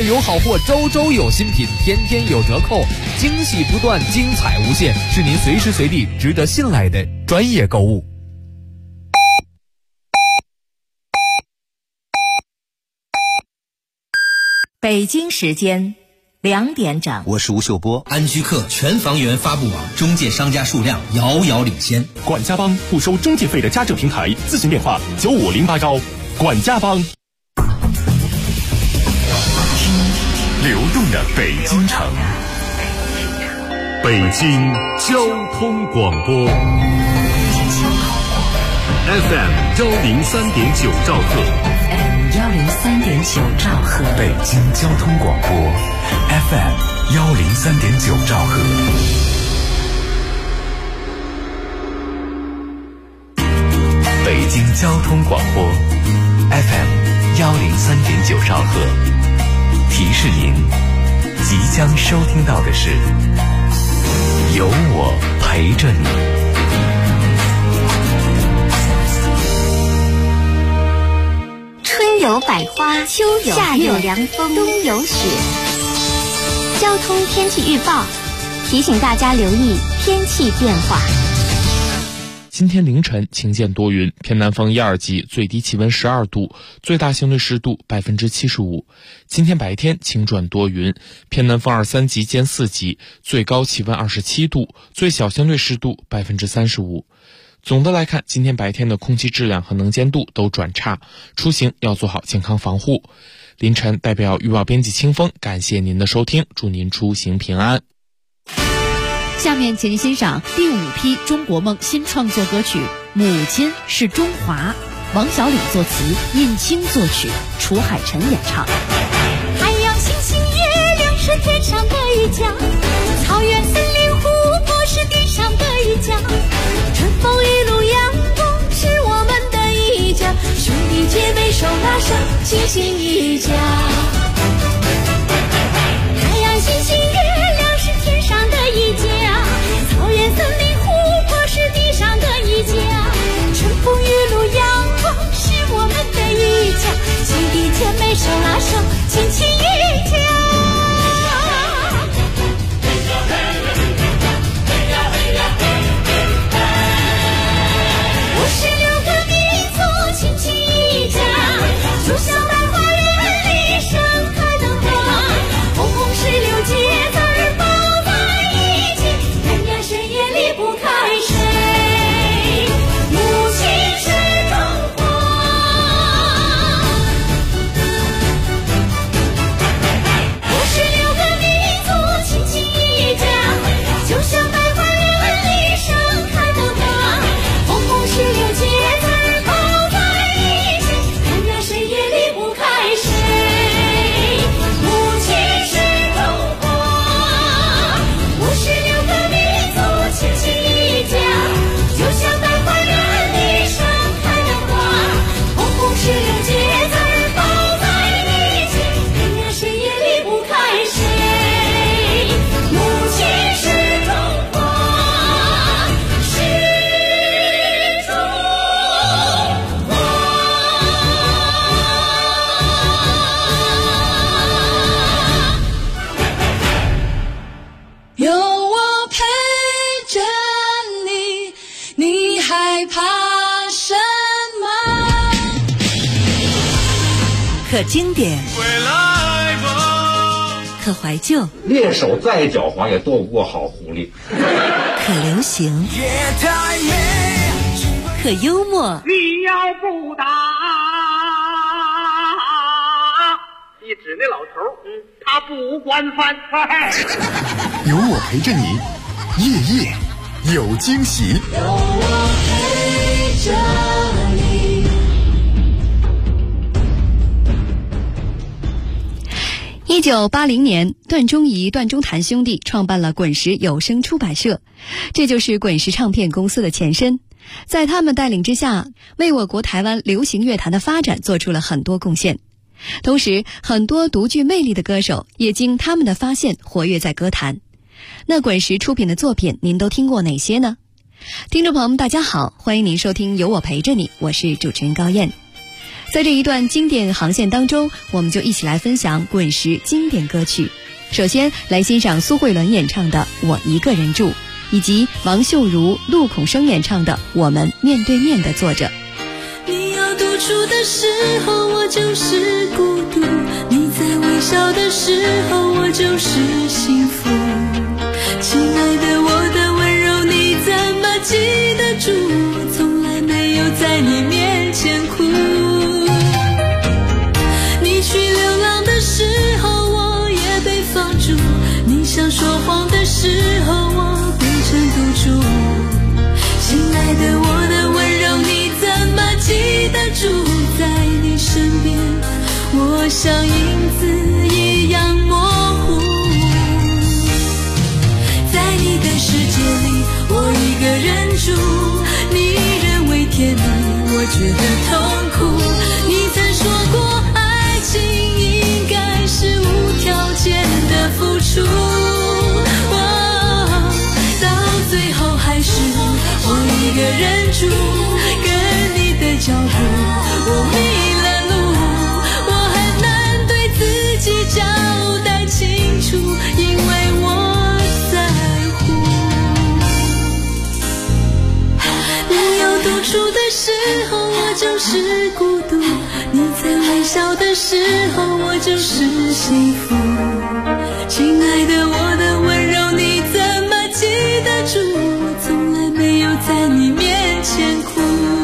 有好货，周周有新品，天天有折扣，惊喜不断，精彩无限，是您随时随地值得信赖的专业购物。 北京时间2点整， 我是吴秀波。 安居客全房源发布网中介商家数量遥遥领先。 管家帮不收中介费的家政平台，咨询电话9508管家帮。流动的北京城，北京交通广播 FM 103.9兆赫 103.9兆赫， 北京交通广播 FM 103.9兆赫。北京交通广播 FM 103.9兆赫。提示您，即将收听到的是有我陪着你。 春有百花，秋有夏有凉风，冬有雪。交通天气预报提醒大家留意天气变化。 今天凌晨晴间多云，偏南风1、2级，最低气温12度，最大相对湿度75%。今天白天晴转多云，偏南风2、3级兼4级，最高气温27度，最小相对湿度35%。总的来看，今天白天的空气质量和能见度都转差，出行要做好健康防护。凌晨代表预报编辑清风，感谢您的收听，祝您出行平安。 下面请您欣赏第5批中国梦新创作歌曲《母亲是中华》，王小礼作词，尹清作曲，楚海辰演唱。 太阳、星星、月亮是天上的一家，草原、森林、湖泊是地上的一家，春风雨露阳光是我们的一家，兄弟姐妹手拉手，齐心一家。太阳、星星、月亮是天上的一家，草原、森林、湖泊是地上的一家，春风雨露阳光是我们的一家，兄弟姐妹手拉手，亲亲一家。56个民族亲亲一家，就像百花园里盛开的花，红红16节字儿包在一起，人呀谁也离不开谁，母亲是中华。56个民族亲亲一家，就像百花园里盛开的花，红红16节字儿包在一起，人呀谁也离不开谁，母亲是中华。56个民族亲亲一家，就像百花园里盛开的花，红红16节字儿包在一起，人呀谁也离不开谁，母亲是中华，是中华。 有我陪着你，你害怕什么？ 可经典，可怀旧， 猎手再狡猾也斗不过好狐狸。 可流行，可幽默， 你要不打，一指那老头，他不管饭菜。 有我陪着你，夜夜有惊喜。 有我陪着你。 1980年，段忠仪、段中谭兄弟创办了滚石有声出版社，这就是滚石唱片公司的前身。在他们带领之下，为我国台湾流行乐坛的发展做出了很多贡献。同时，很多独具魅力的歌手也经他们的发现活跃在歌坛。那滚石出品的作品您都听过哪些呢？听众朋友们大家好，欢迎您收听有我陪着你，我是主持人高燕。 在这一段经典航线当中，我们就一起来分享滚石经典歌曲。首先来欣赏苏慧伦演唱的《我一个人住》，以及王秀茹、陆孔生演唱的《我们面对面的坐着》。 你要独处的时候，我就是孤独；你在微笑的时候，我就是幸福。亲爱的，我的温柔你怎么记得住？从来没有在你面前哭。你去流浪的时候，我也被放逐；你想说谎的时候，我变成赌注。亲爱的，我的温柔你怎么记得住？在你身边，我像影子一样模糊。在你的世界里，我一个人住，你认为甜蜜，我觉得痛苦。你曾说过，爱情应该是无条件的付出，到最后还是我一个人住，跟你的脚步，我迷了路，我很难对自己交代清楚，因为我在乎。你有独处的时候，我就是孤独；你在微笑的时候，我就是幸福。亲爱的，我的温柔你怎么记得住？我从来没有在你面前哭。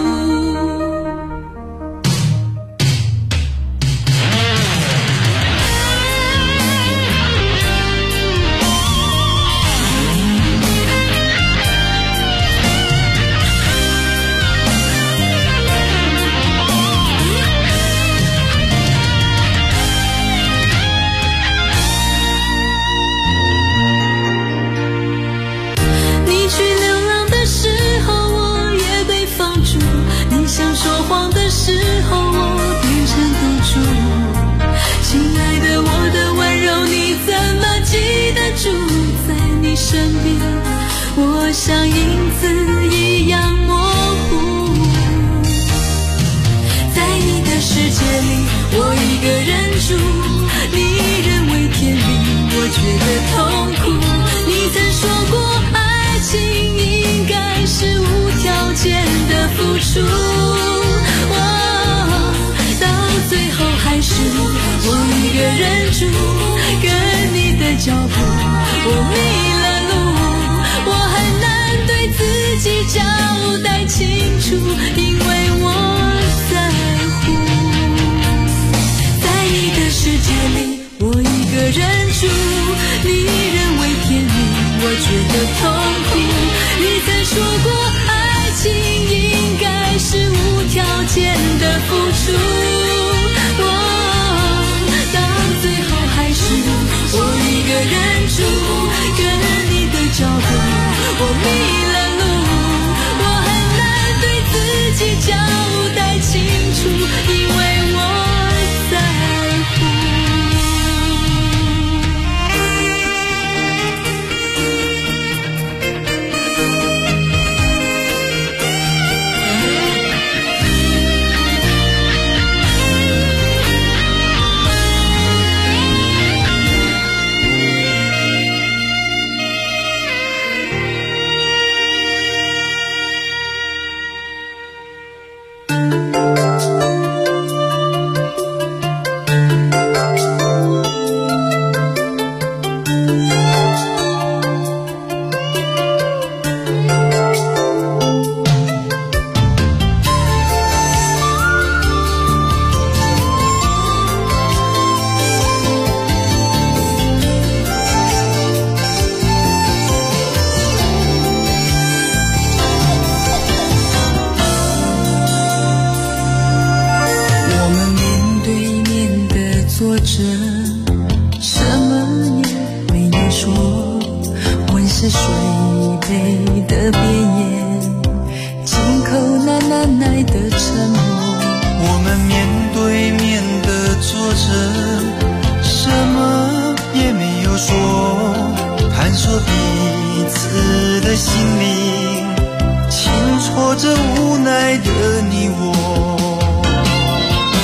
身边，我像影子一样模糊。在你的世界里，我一个人住，你认为甜蜜，我觉得痛苦。你曾说过，爱情应该是无条件的付出，到最后还是我一个人住，跟你的脚步，我迷了路，我很难对自己交代清楚，因为我在乎。在你的世界里，我一个人住，你认为甜蜜，我觉得痛苦。你曾说过，爱情应该是无条件的付出，到最后还是我一个人住，跟你的脚步，我迷了路，我很难对自己交代清楚，因为我在乎。 着无奈的你我，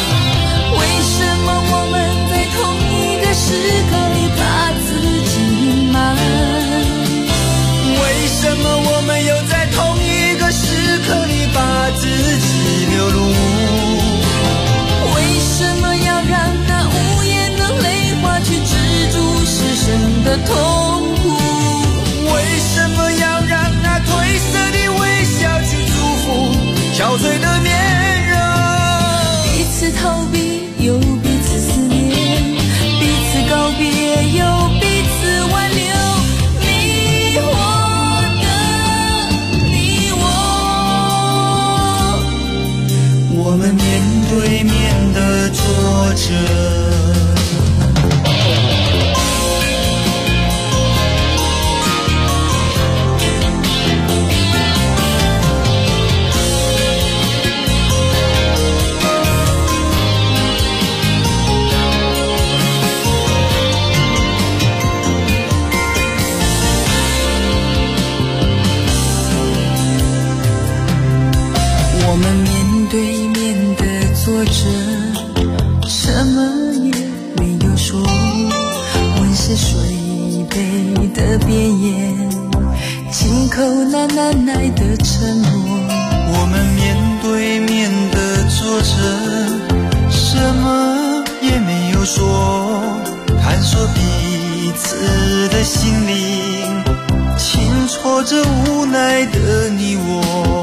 温是水杯的边沿，轻口难耐的沉默。 我们面对面的坐着，什么也没有说，探索彼此的心灵，轻戳着无奈的你我。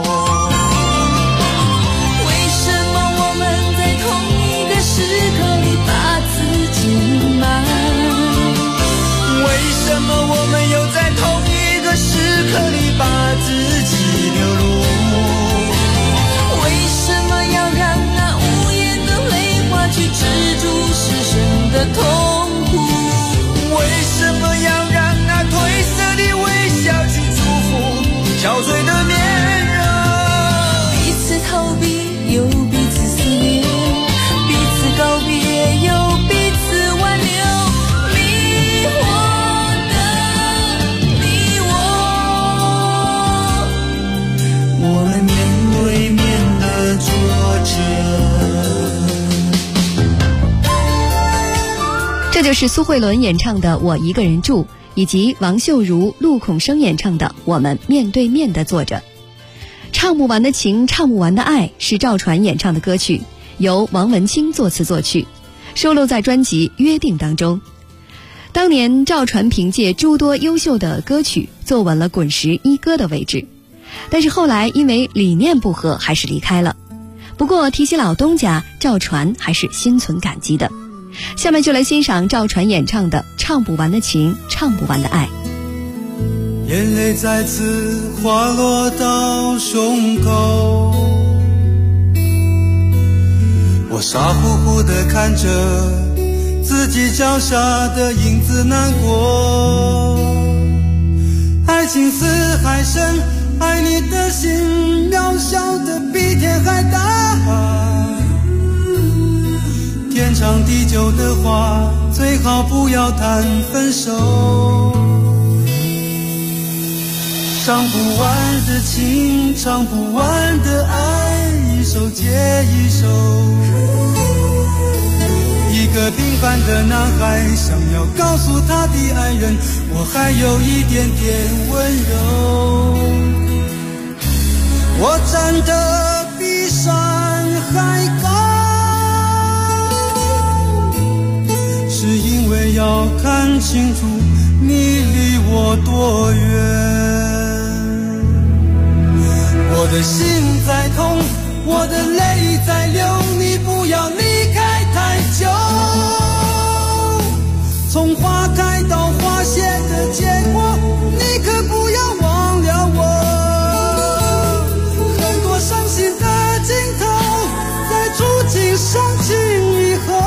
为什么我们在同一个时刻里把自己埋？ 为什么我们又在同一个时刻里把自己流露？ 为什么要让那无言的泪花去止住失声的痛苦？ 为什么要让那褪色的微笑去祝福憔悴的面容？ 彼此逃避又彼此思念，彼此告别又彼此挽留，迷惑的你我，我们面对面的坐着。 这就是苏慧伦演唱的《我一个人住》，以及王秀茹、陆孔生演唱的《我们面对面的坐着》。唱不完的情，唱不完的爱是赵传演唱的歌曲，由王文清作词作曲，收录在专辑《约定》当中。当年赵传凭借诸多优秀的歌曲坐稳了滚石一哥的位置，但是后来因为理念不合还是离开了。不过提起老东家，赵传还是心存感激的。下面就来欣赏赵传演唱的《唱不完的情，唱不完的爱》。 眼泪再次滑落到胸口，我傻乎乎地看着自己脚下的影子难过。爱情似海深，爱你的心渺小的比天还大，天长地久的话，最好不要谈分手。唱不完的情，唱不完的爱，一首接一首。一个平凡的男孩，想要告诉他的爱人，我还有一点点温柔。我站得比山还高，是因为要看清楚你离我多远。我的心在痛，我的泪在流，你不要离开太久。从花开到花谢的结果，你可不要忘了我。很多伤心的镜头，在触景伤情以后，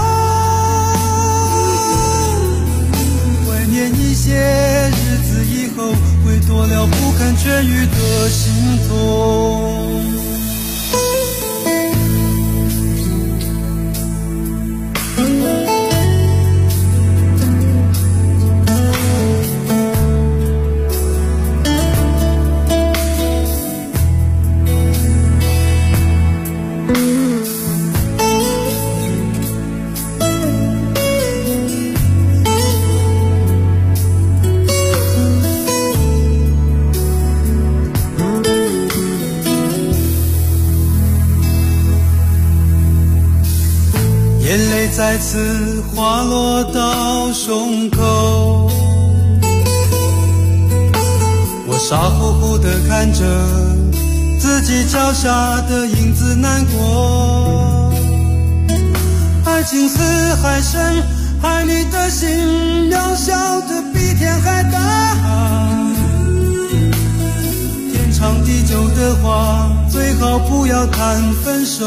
怀念一些日子以后，会多了不肯痊愈的心痛。眼泪再次滑落到胸口，我傻乎乎地看着自己脚下的影子难过。爱情似海深，爱你的心渺小的比天还大，天长地久的话，最好不要谈分手。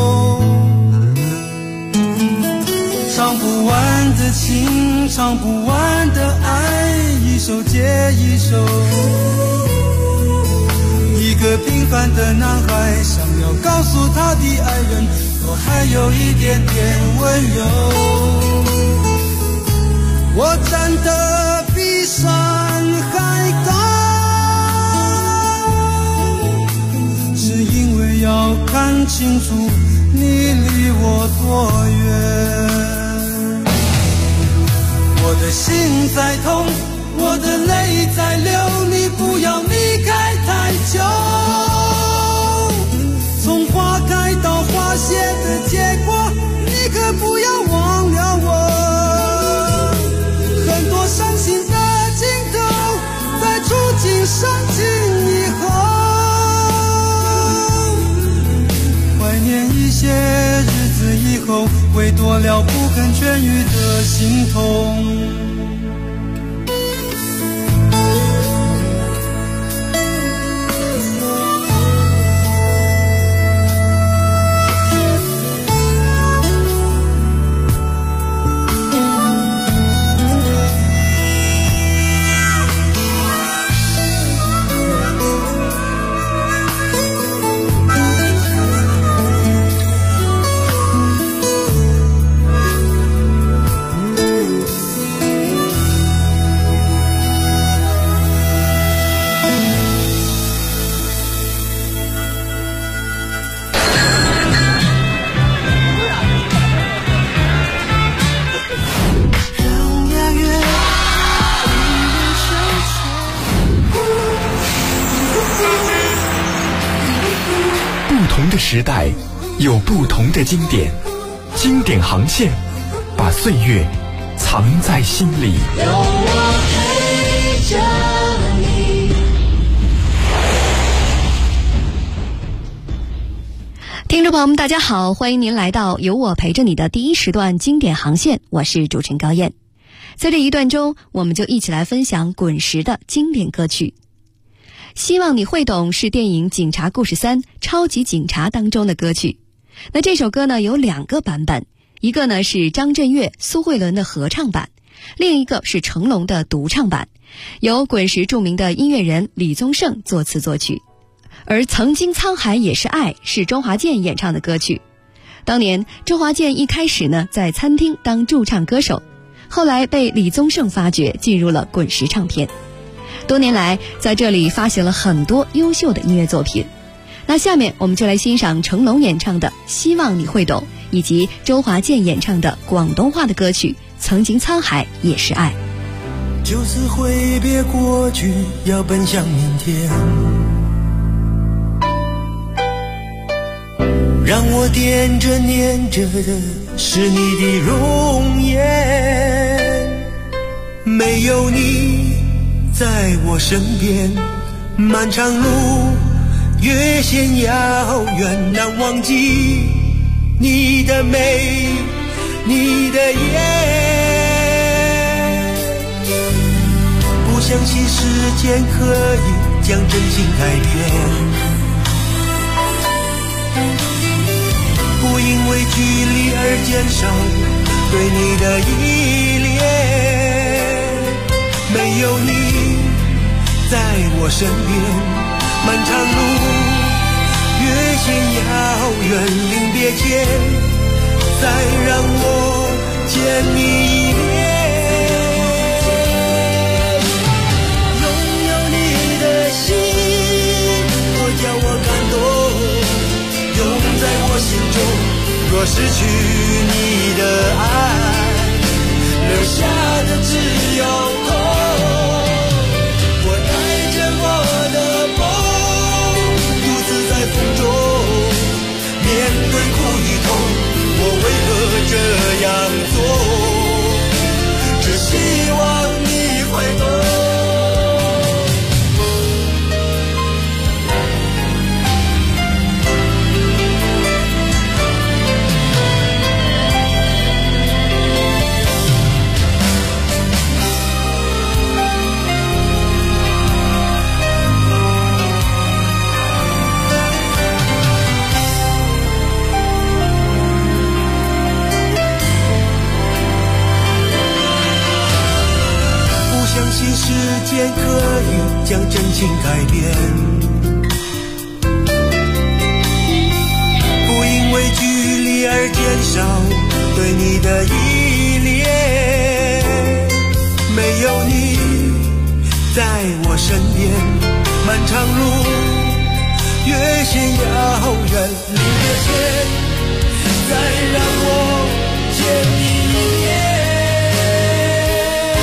唱不完的情，唱不完的爱，一首接一首。一个平凡的男孩，想要告诉他的爱人，我还有一点点温柔。我站得比山还高，是因为要看清楚你离我多远。 的心在痛，我的泪在流，你不要离开太久。从花开到花谢的结果，你可不要忘了我。很多伤心的镜头，在触景伤情以后，怀念一些日子以后，会多了不肯痊愈的心痛。 不同的时代有不同的经典，经典航线把岁月藏在心里。 有我陪着你。 听众朋友们大家好，欢迎您来到有我陪着你的第一时段经典航线，我是主持人高燕。在这一段中，我们就一起来分享滚石的经典歌曲。希望你会懂是电影《警察故事3：超级警察》当中的歌曲。那这首歌呢有2个版本，一个呢是张震岳、苏慧伦的合唱版，另一个是成龙的独唱版，由滚石著名的音乐人李宗盛作词作曲。而曾经沧海也是爱是周华健演唱的歌曲。当年周华健一开始呢在餐厅当驻唱歌手，后来被李宗盛发掘，进入了滚石唱片。多年来在这里发行了很多优秀的音乐作品。那下面我们就来欣赏成龙演唱的《希望你会懂》，以及周华健演唱的广东话的歌曲《曾经沧海也是爱》。 就此挥别过去，要奔向明天，让我惦着念着的是你的容颜，没有你在我身边，漫长路越显遥远，难忘记你的美，你的眼，不相信时间可以将真心改变，不因为距离而减少对你的依恋，没有你在我身边，漫长路越显遥远，临别前再让我见你一面，拥有你的心多叫我感动，永在我心中，若失去你的爱，留下的只有痛。面对苦与痛，我为何这样做？只希望你会懂。时间可以将真情改变，不因为距离而减少对你的依恋，没有你在我身边，漫长路越显遥远，临别前再让我见你一面，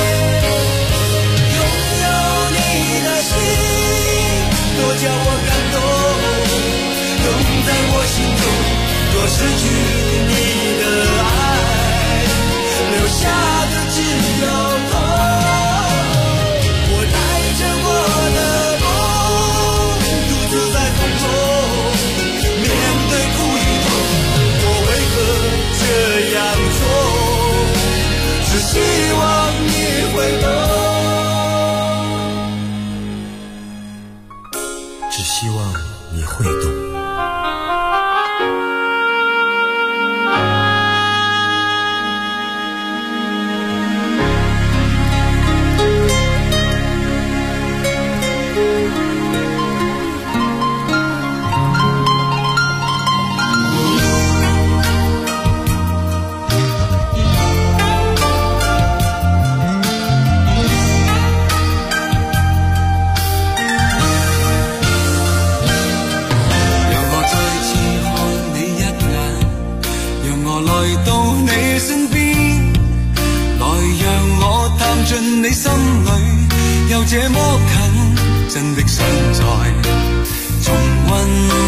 進你心裏，又這麼近，真的想再重溫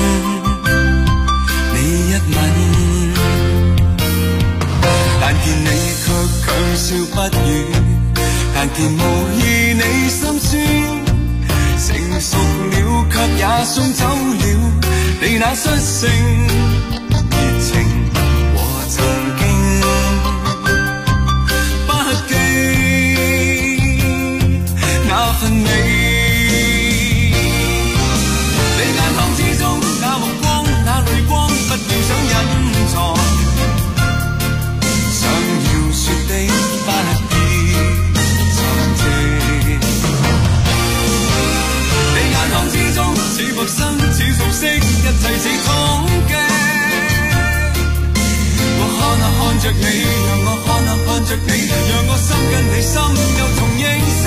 你一吻。但見你卻強笑不語，但見無意你心酸，成熟了卻也送走了你那率性熱情和曾經，不記那份你。你眼眶之中那目光那淚光，不要想隱藏，想要說的不必沉寂。你眼眶之中似陌生似熟悉，一切似憧憬。我看下看着你，讓我看下看着你，讓我心跟你心又重認識。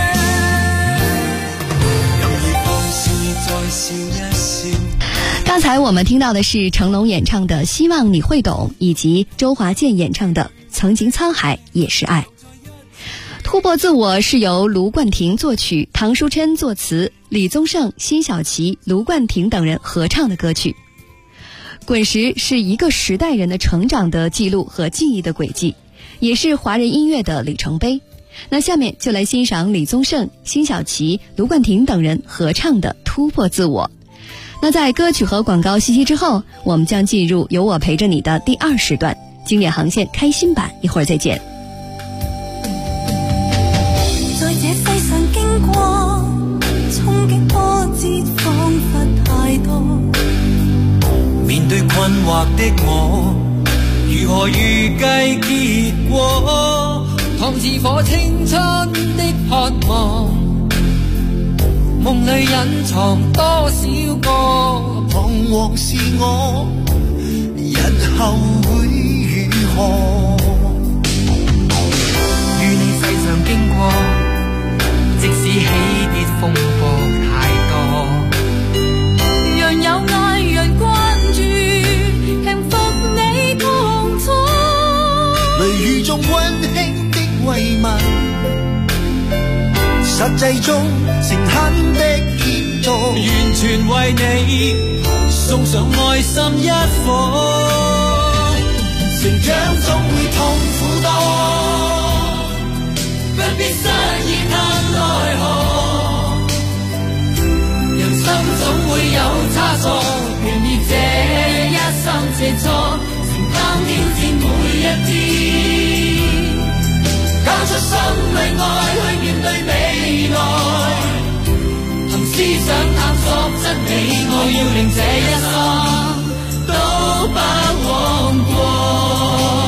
任意放肆再笑一笑。 剛才我們聽到的是成龍演唱的《希望你會懂》，以及周華健演唱的《曾經滄海也是愛》。突破自我是由盧冠廷作曲，唐書琛作詞，李宗盛、辛曉琪、盧冠廷等人合唱的歌曲。滚石是一個時代人的成長的記錄和記憶的軌跡，也是華人音樂的里程碑。那下面就來欣賞李宗盛、辛曉琪、盧冠廷等人合唱的《突破自我》。那在歌曲和廣告信息之後，我們將進入有我陪着你的第2時段，經典航線開心版，一會兒再見。 在這世上經過，衝擊波折彷彿太多。 面對困惑的我，如何預計結果？ 燙似火青春的渴望，夢裏隱藏多少個彷徨是我，日後會如何？與你世上經過，即使起跌風波太多， 讓有愛人關注，平復你痛楚。 雷雨中溫馨的慰問，實際中誠懇的協助， 完全為你送上愛心一顆。 成長總會痛苦多， 不必失意嘆奈何， 人生總會有差錯，願意這一生切磋，承擔挑戰每一天，交出心裏愛去面對未來，憑思想探索真理，我要令這一生都不枉過。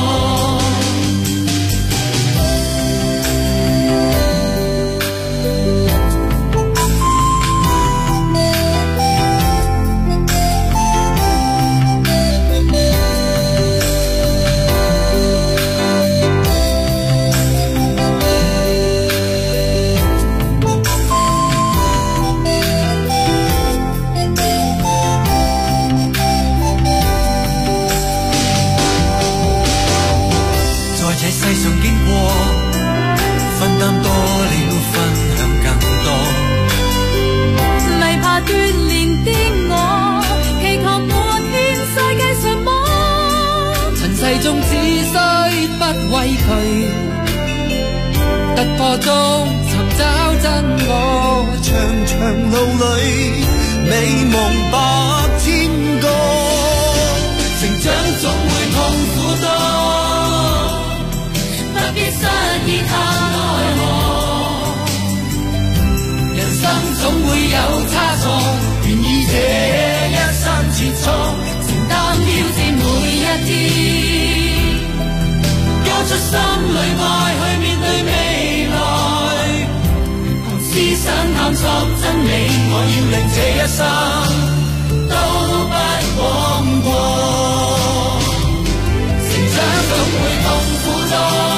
世上經過，分擔多了，分享更多。 未怕鍛鍊的我，祈求沒欠世界什麼。 塵世中只需不畏懼，突破中尋找真我。 長長路裏，美夢百千個， 成長總會痛苦多。 不必失意嘆奈何， 人生總會有差錯，願意這一生切磋，承擔挑戰每一天，交出心裏愛去面對未來，憑思想探索真理，我要令這一生都不枉過。成長總會痛苦多，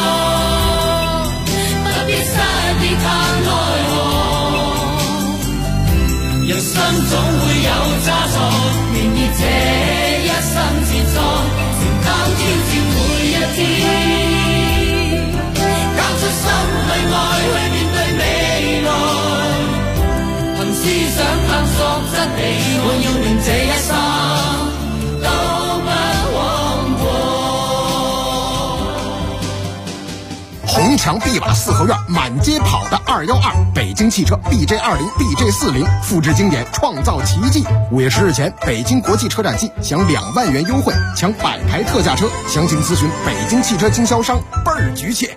嘆奈何，人生總會有差錯，願意這一生切磋，承擔挑戰每一天，交出心裏愛墙壁瓦四合院满街跑的212，北京汽车 BJ20、BJ40，复制经典，创造奇迹。5月10日前，北京国际车展季享2万元优惠，抢100台特价车，详情咨询北京汽车经销商，倍儿局气。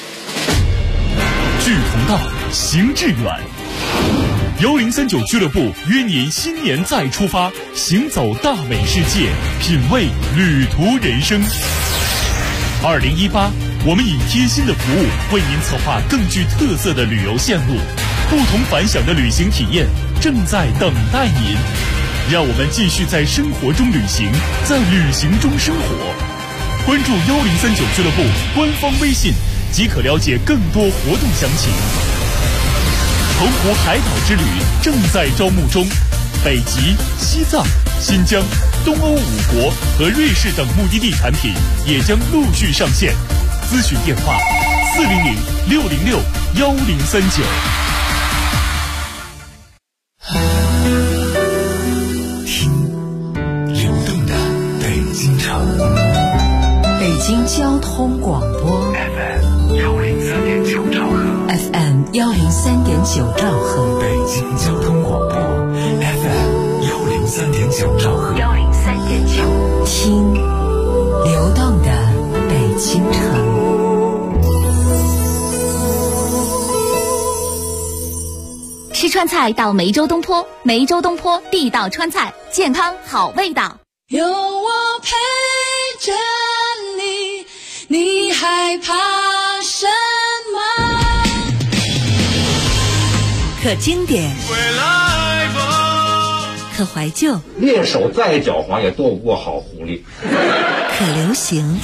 志同道，行致远。1039俱乐部约您新年再出发，行走大美世界，品味旅途人生。2018，我们以贴心的服务为您策划更具特色的旅游线路，不同凡响的旅行体验正在等待您。让我们继续在生活中旅行，在旅行中生活。关注1039俱乐部官方微信，即可了解更多活动详情。澎湖海岛之旅正在招募中，北极、西藏、新疆、东欧5国和瑞士等目的地产品也将陆续上线。咨询电话400-606-1039。 听流动的北京城， 北京交通广播 FM103.9兆赫 ，FM103.9兆赫， 北京交通广播 FM103.9兆赫 ，103.9，听流动的北京城。 吃川菜到梅州东坡，梅州东坡地道川菜，健康好味道。 有我陪着你，你害怕什么？ 可经典，可怀旧， 猎手再狡猾也斗不过好狐狸。 可流行，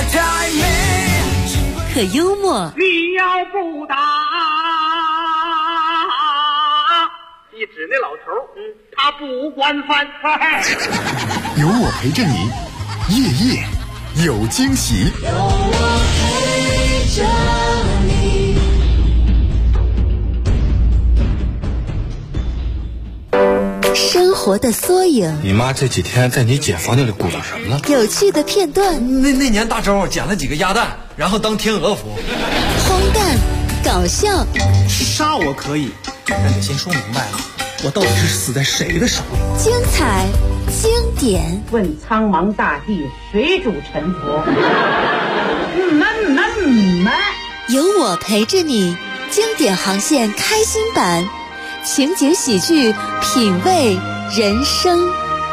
可幽默。 你要不打，一指那老头，他不惯犯。 有我陪着你，夜夜有惊喜。 有我陪着你。 生活的缩影， 你妈这几天在你姐房间里鼓捣什么呢？ 有趣的片段。 那年大周捡了几个鸭蛋，然后当天鹅服。 荒诞，搞笑。 杀我可以，但得先说明白了，我到底是死在谁的手里？ 精彩，经典。 问苍茫大地，谁主沉浮？ 有我陪着你，经典航线开心版。情景喜剧，品味人生。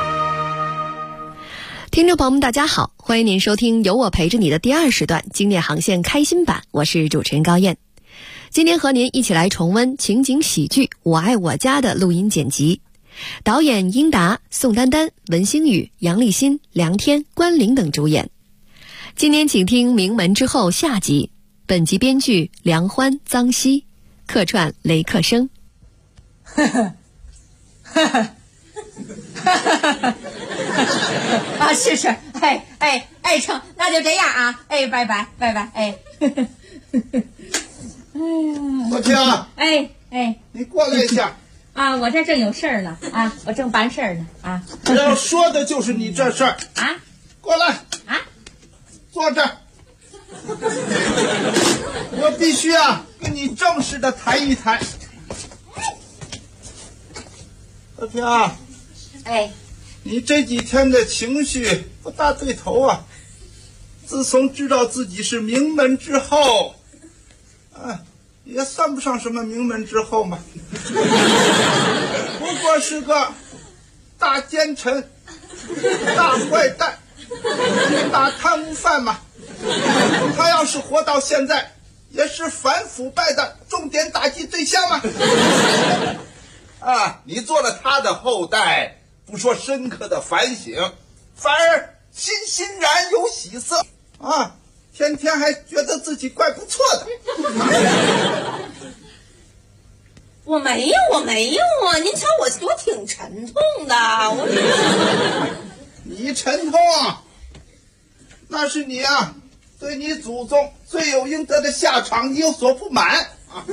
听众朋友们大家好，欢迎您收听有我陪着你的第2时段经典航线开心版，我是主持人高燕。今天和您一起来重温情景喜剧《我爱我家》的录音剪辑，导演英达、宋丹丹、文星宇、杨立新、梁天、关凌等主演。今天请听名门之后下集，本集编剧梁欢、臧希，客串雷克生。 啊，是，成，那就这样啊，拜拜，哎呀， 国庆，你过来一下啊，我这正有事儿呢啊，我正办事儿呢啊， 只要说的就是你这事儿啊， 过来啊， 坐这儿，我必须跟你正式的谈一谈。小平啊，你这几天的情绪不大对头啊！自从知道自己是名门之后，也算不上什么名门之后嘛，不过是个大奸臣、大坏蛋、大贪污犯嘛。他要是活到现在，也是反腐败的重点打击对象嘛。你做了他的后代，不说深刻的反省，反而欣然有喜色天天还觉得自己怪不错的。 我没有啊！您瞧我挺沉痛的， 你沉痛那是你对你祖宗罪有应得的下场你有所不满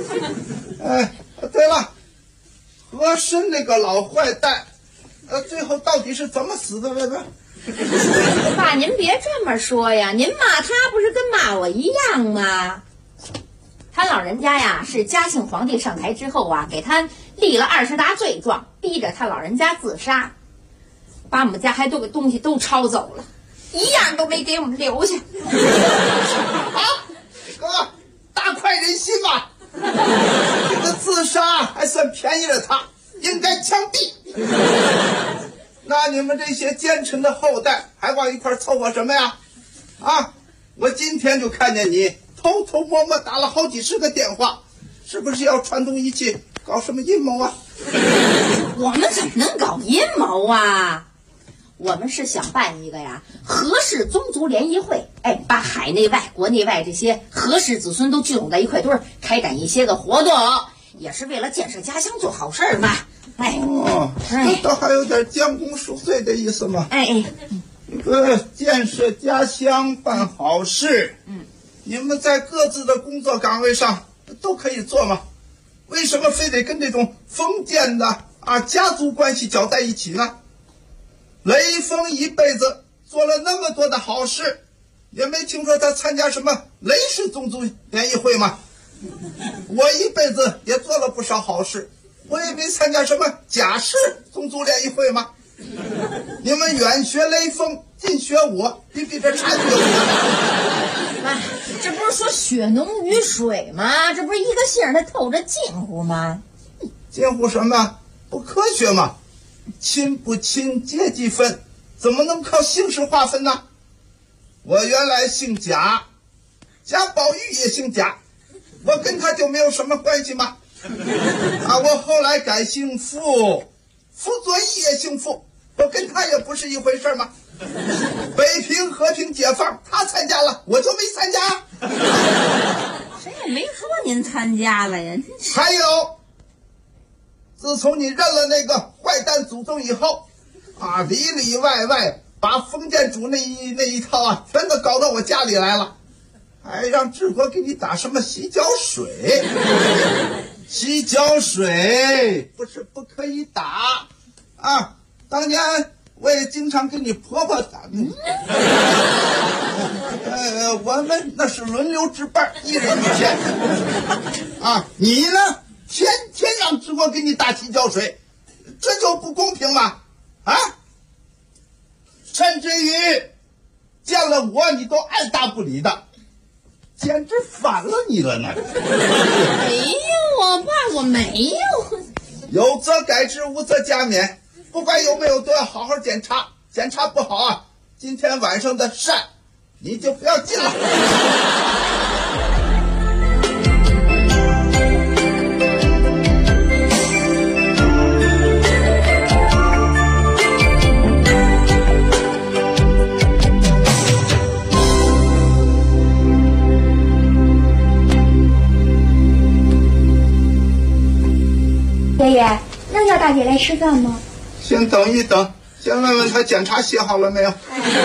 对了，和珅那个老坏蛋，最后到底是怎么死的来着？ 爸，您别这么说呀，您骂他不是跟骂我一样吗？ 他老人家呀是嘉庆皇帝上台之后啊，给他立了20大罪状，逼着他老人家自杀，把我们家还都给东西都抄走了，一样都没给我们留下。 啊，哥，大快人心嘛！这个自杀还算便宜了他，应该枪毙。那你们这些奸臣的后代还往一块凑合什么呀？啊，我今天就看见你偷偷摸摸打了好几十个电话，是不是要串通一气搞什么阴谋啊？ 我们怎么能搞阴谋啊？我们是想办一个呀何氏宗族联谊会，把海内外国内外这些何氏子孙都聚拢在一块堆儿，开展一些个活动，也是为了建设家乡做好事嘛。 这倒还有点将功赎罪的意思嘛。这个建设家乡办好事，你们在各自的工作岗位上都可以做嘛，为什么非得跟这种封建的家族关系搅在一起呢？雷锋一辈子做了那么多的好事，也没听说他参加什么雷氏宗族联谊会吗？我一辈子也做了不少好事，我也没参加什么贾氏宗族联谊会吗？你们远学雷锋，近学我，比这差距有多大？ 这不是说血浓于水吗？这不是一个姓的透着近乎吗？ 近乎什么？不科学嘛！亲不亲阶级分，怎么能靠姓氏划分呢？我原来姓贾，贾宝玉也姓贾，我跟他就没有什么关系吗？我后来改姓傅，傅作义也姓傅，我跟他也不是一回事吗？北平和平解放他参加了，我就没参加。 谁也没说您参加了呀。 还有，自从你认了那个坏蛋祖宗以后，里里外外把封建主那一套全都搞到我家里来了，还让治国给你打什么洗脚水？洗脚水不是不可以打当年我也经常给你婆婆打。我们那是轮流值班，一人一天。你呢？天天让治国给你打洗脚水，这就不公平吗？甚至于见了我你都爱答不理的，简直反了你了呢！ 没有啊，爸，我没有。 有则改之，无则加勉。不管有没有都要好好检查，检查不好今天晚上的膳你就不要进了。 爷爷，能叫大姐来吃饭吗？ 先等一等，先问问他检查写好了没有。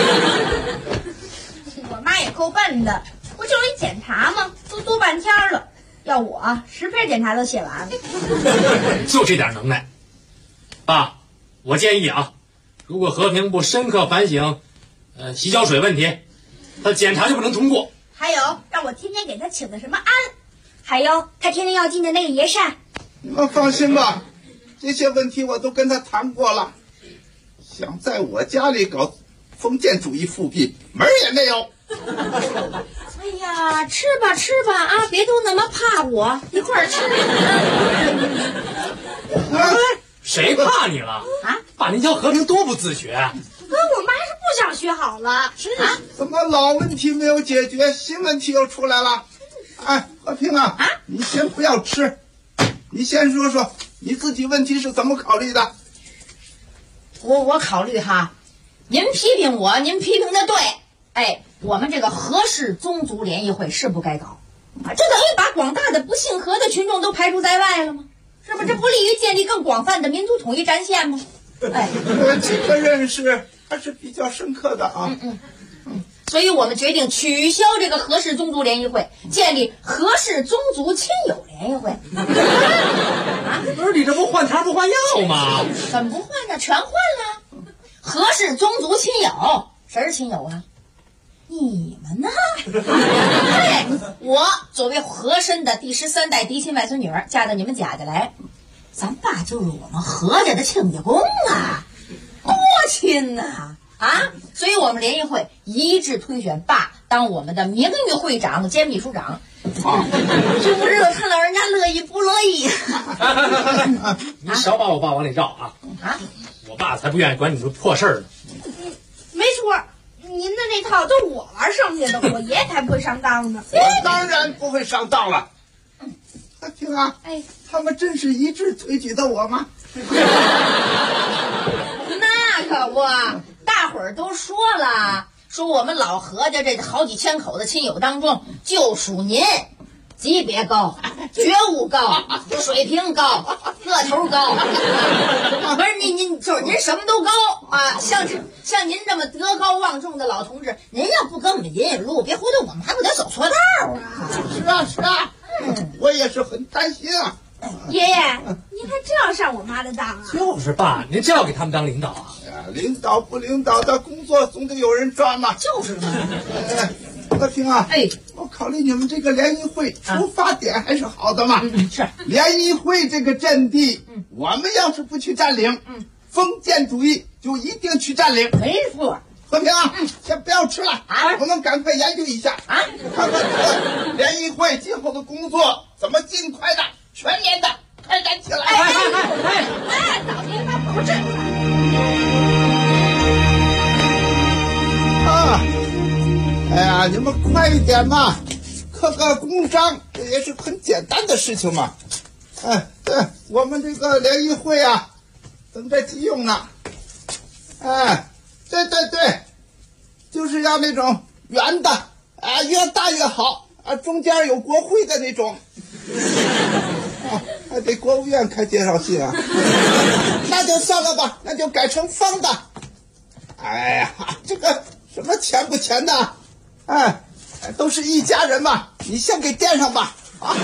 我妈也够笨的，不就是一检查吗？都多半天了，要我10篇检查都写完了。 就这点能耐。爸，我建议如果和平不深刻反省洗脚水问题，他检查就不能通过。 还有让我天天给他请的什么安，还有他天天要进的那个爷膳。 你们放心吧，这些问题我都跟他谈过了。想在我家里搞封建主义复辟，门儿也没有。 哎呀，吃吧吃吧别都那么怕我，一块儿吃。 谁怕你了？爸，您教和平多不自觉。 我妈是不想学好了。 怎么老问题没有解决，新问题又出来了？和平你先不要吃，你先说说你自己问题是怎么考虑的？ 我考虑您批评我，您批评的对。我们这个何氏宗族联谊会是不该搞，这等于把广大的不姓何的群众都排除在外了吗？是不是？这不利于建立更广泛的民族统一战线吗？ 这个认识还是比较深刻的所以我们决定取消这个何氏宗族联谊会，建立何氏宗族亲友联谊会。 不是你这不换汤不换药吗？ 怎么不换呢？全换了。何氏宗族亲友，谁是亲友你们呢？对，我作为和珅的第13代嫡亲外孙女儿，嫁到你们家里来，咱爸就是我们何家的亲家公啊，多亲呐！啊，所以我们联谊会一致推选爸当我们的名誉会长兼秘书长。知不知道看到人家乐意不乐意？ 你少把我爸往里绕啊！我爸才不愿意管你这破事儿呢。 没错，您的那套都我玩剩下的，我爷爷才不会上当呢。 我当然不会上当了。听啊，他们真是一致推举的我吗？ 那可不，大伙儿都说了，说我们老何家这好几千口的亲友当中，就属您级别高，觉悟高，水平高，个头高。不是您就是您什么都高啊！像您这么德高望重的老同志，您要不跟我们引引路，别回头我们还不得走错道啊！ 是啊，我也是很担心啊。 爷爷，您还真要上我妈的当啊？ 就是爸，您真要给他们当领导啊？ 领导不领导的工作总得有人抓嘛。 就是嘛。 德平啊，我考虑你们这个联谊会出发点还是好的嘛。 是联谊会这个阵地，我们要是不去占领，封建主义就一定去占领。 没错。 和平啊，先不要吃了啊，我们赶快研究一下啊，看看这个联谊会今后的工作怎么尽快的、全面的开展起来。 老爷他不是啊，哎呀，你们快一点嘛，刻个公章，这也是很简单的事情嘛。对，我们这个联谊会啊，等着急用呢。对，就是要那种圆的啊，越大越好啊，中间有国徽的那种。还得国务院开介绍信啊。那就算了吧，那就改成方的。哎呀，这个什么钱不钱的，都是一家人嘛，你先给垫上吧。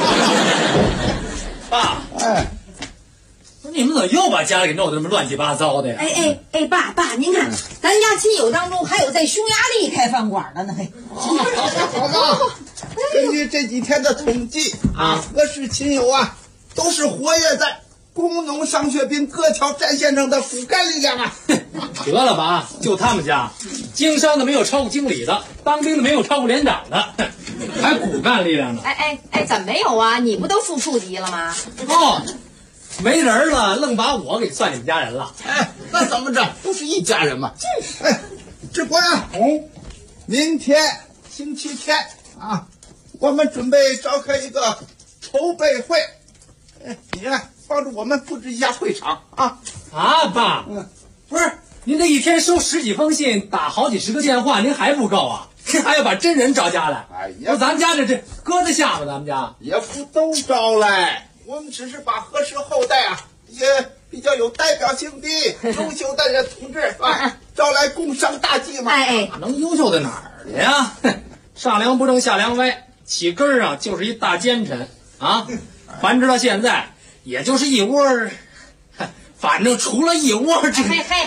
爸，你们怎么又把家里给弄得这么乱七八糟的呀？ 爸，您看，咱家亲友当中还有在匈牙利开饭馆的呢。 好了，根据这几天的统计啊，何氏亲友啊，都是活跃在工农商学兵各条战线上的骨干力量啊。 得了吧，就他们家，经商的没有超过经理的，当兵的没有超过连长的，还骨干力量呢。 怎么没有啊？你不都副处级了吗？ 没人了，愣把我给算你们家人了。 那怎么着，都是一家人嘛。志国呀，明天星期天啊，我们准备召开一个筹备会。你呀，帮助我们布置一下会场啊。 爸，不是您这一天收10几封信，打好几十个电话，您还不够啊？您还要把真人招家来？不，咱们家这搁得下吗？咱们家也不都招来。我们只是把何氏后代啊，一些比较有代表性的、优秀的人同志招来共商大计嘛。 能优秀在哪儿的呀？上梁不正下梁歪，起根啊就是一大奸臣啊！繁殖到现在，也就是一窝儿，反正除了一窝这。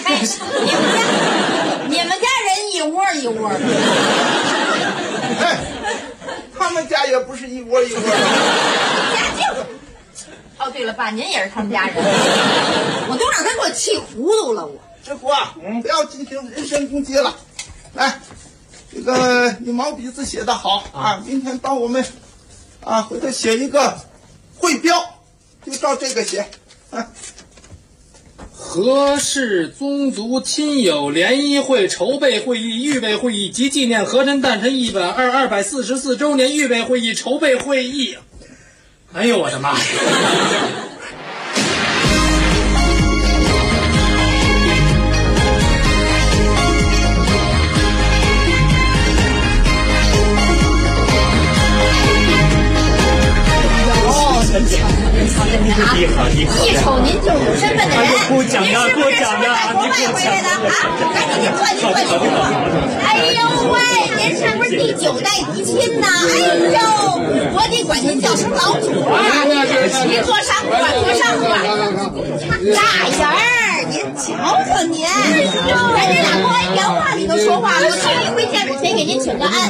你们家人一窝一窝的。 他们家也不是一窝一窝的。 对了，爸，您也是他们家人，我都让他给我气糊涂了。 志国啊，不要进行人身攻击了。来，这个你毛笔字写得好啊，明天帮我们回头写一个会标，就照这个写。 何氏宗族亲友联谊会筹备会议预备会议及纪念和珅诞辰244周年预备会议筹备会议。哎呦我的妈呀！ 一瞅您就有身份的人， 给我讲呀，给我讲呀， 国外回来的啊！赶紧您坐。哎呦喂，您是不是第9代嫡亲呐？哎呦，我得管您叫声老祖啊！您坐上座，坐上座。大人儿，您瞧瞧您，咱这俩光一电话里头说话了，我头一回见着谁给您请个安。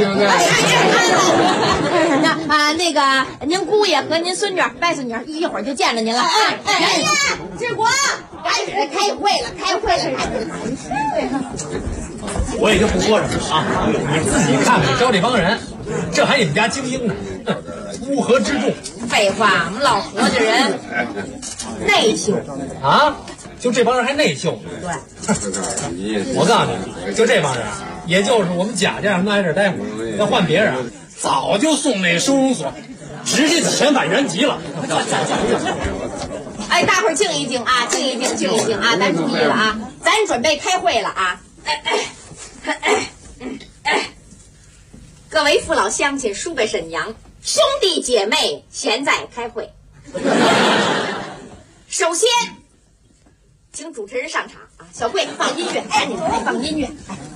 那个您姑爷和您孙女、外孙女一会儿就见着您了。人呀，志国，赶紧开会了。 我也就不说什么了啊！你自己看看，招这帮人，这还你们家精英呢，乌合之众。 废话，我们老何家人内秀啊，就这帮人还内秀。 对， 我告诉你，就这帮人，也就是我们贾家让他挨这待会儿，要换别人，早就送那收容所，直接遣返原籍了。 哎，大伙儿静一静啊，静一静啊，咱注意了啊，咱准备开会了啊。各位父老乡亲、叔伯婶娘、兄弟姐妹，现在开会。首先，请主持人上场啊，小贵放音乐，赶紧来放音乐。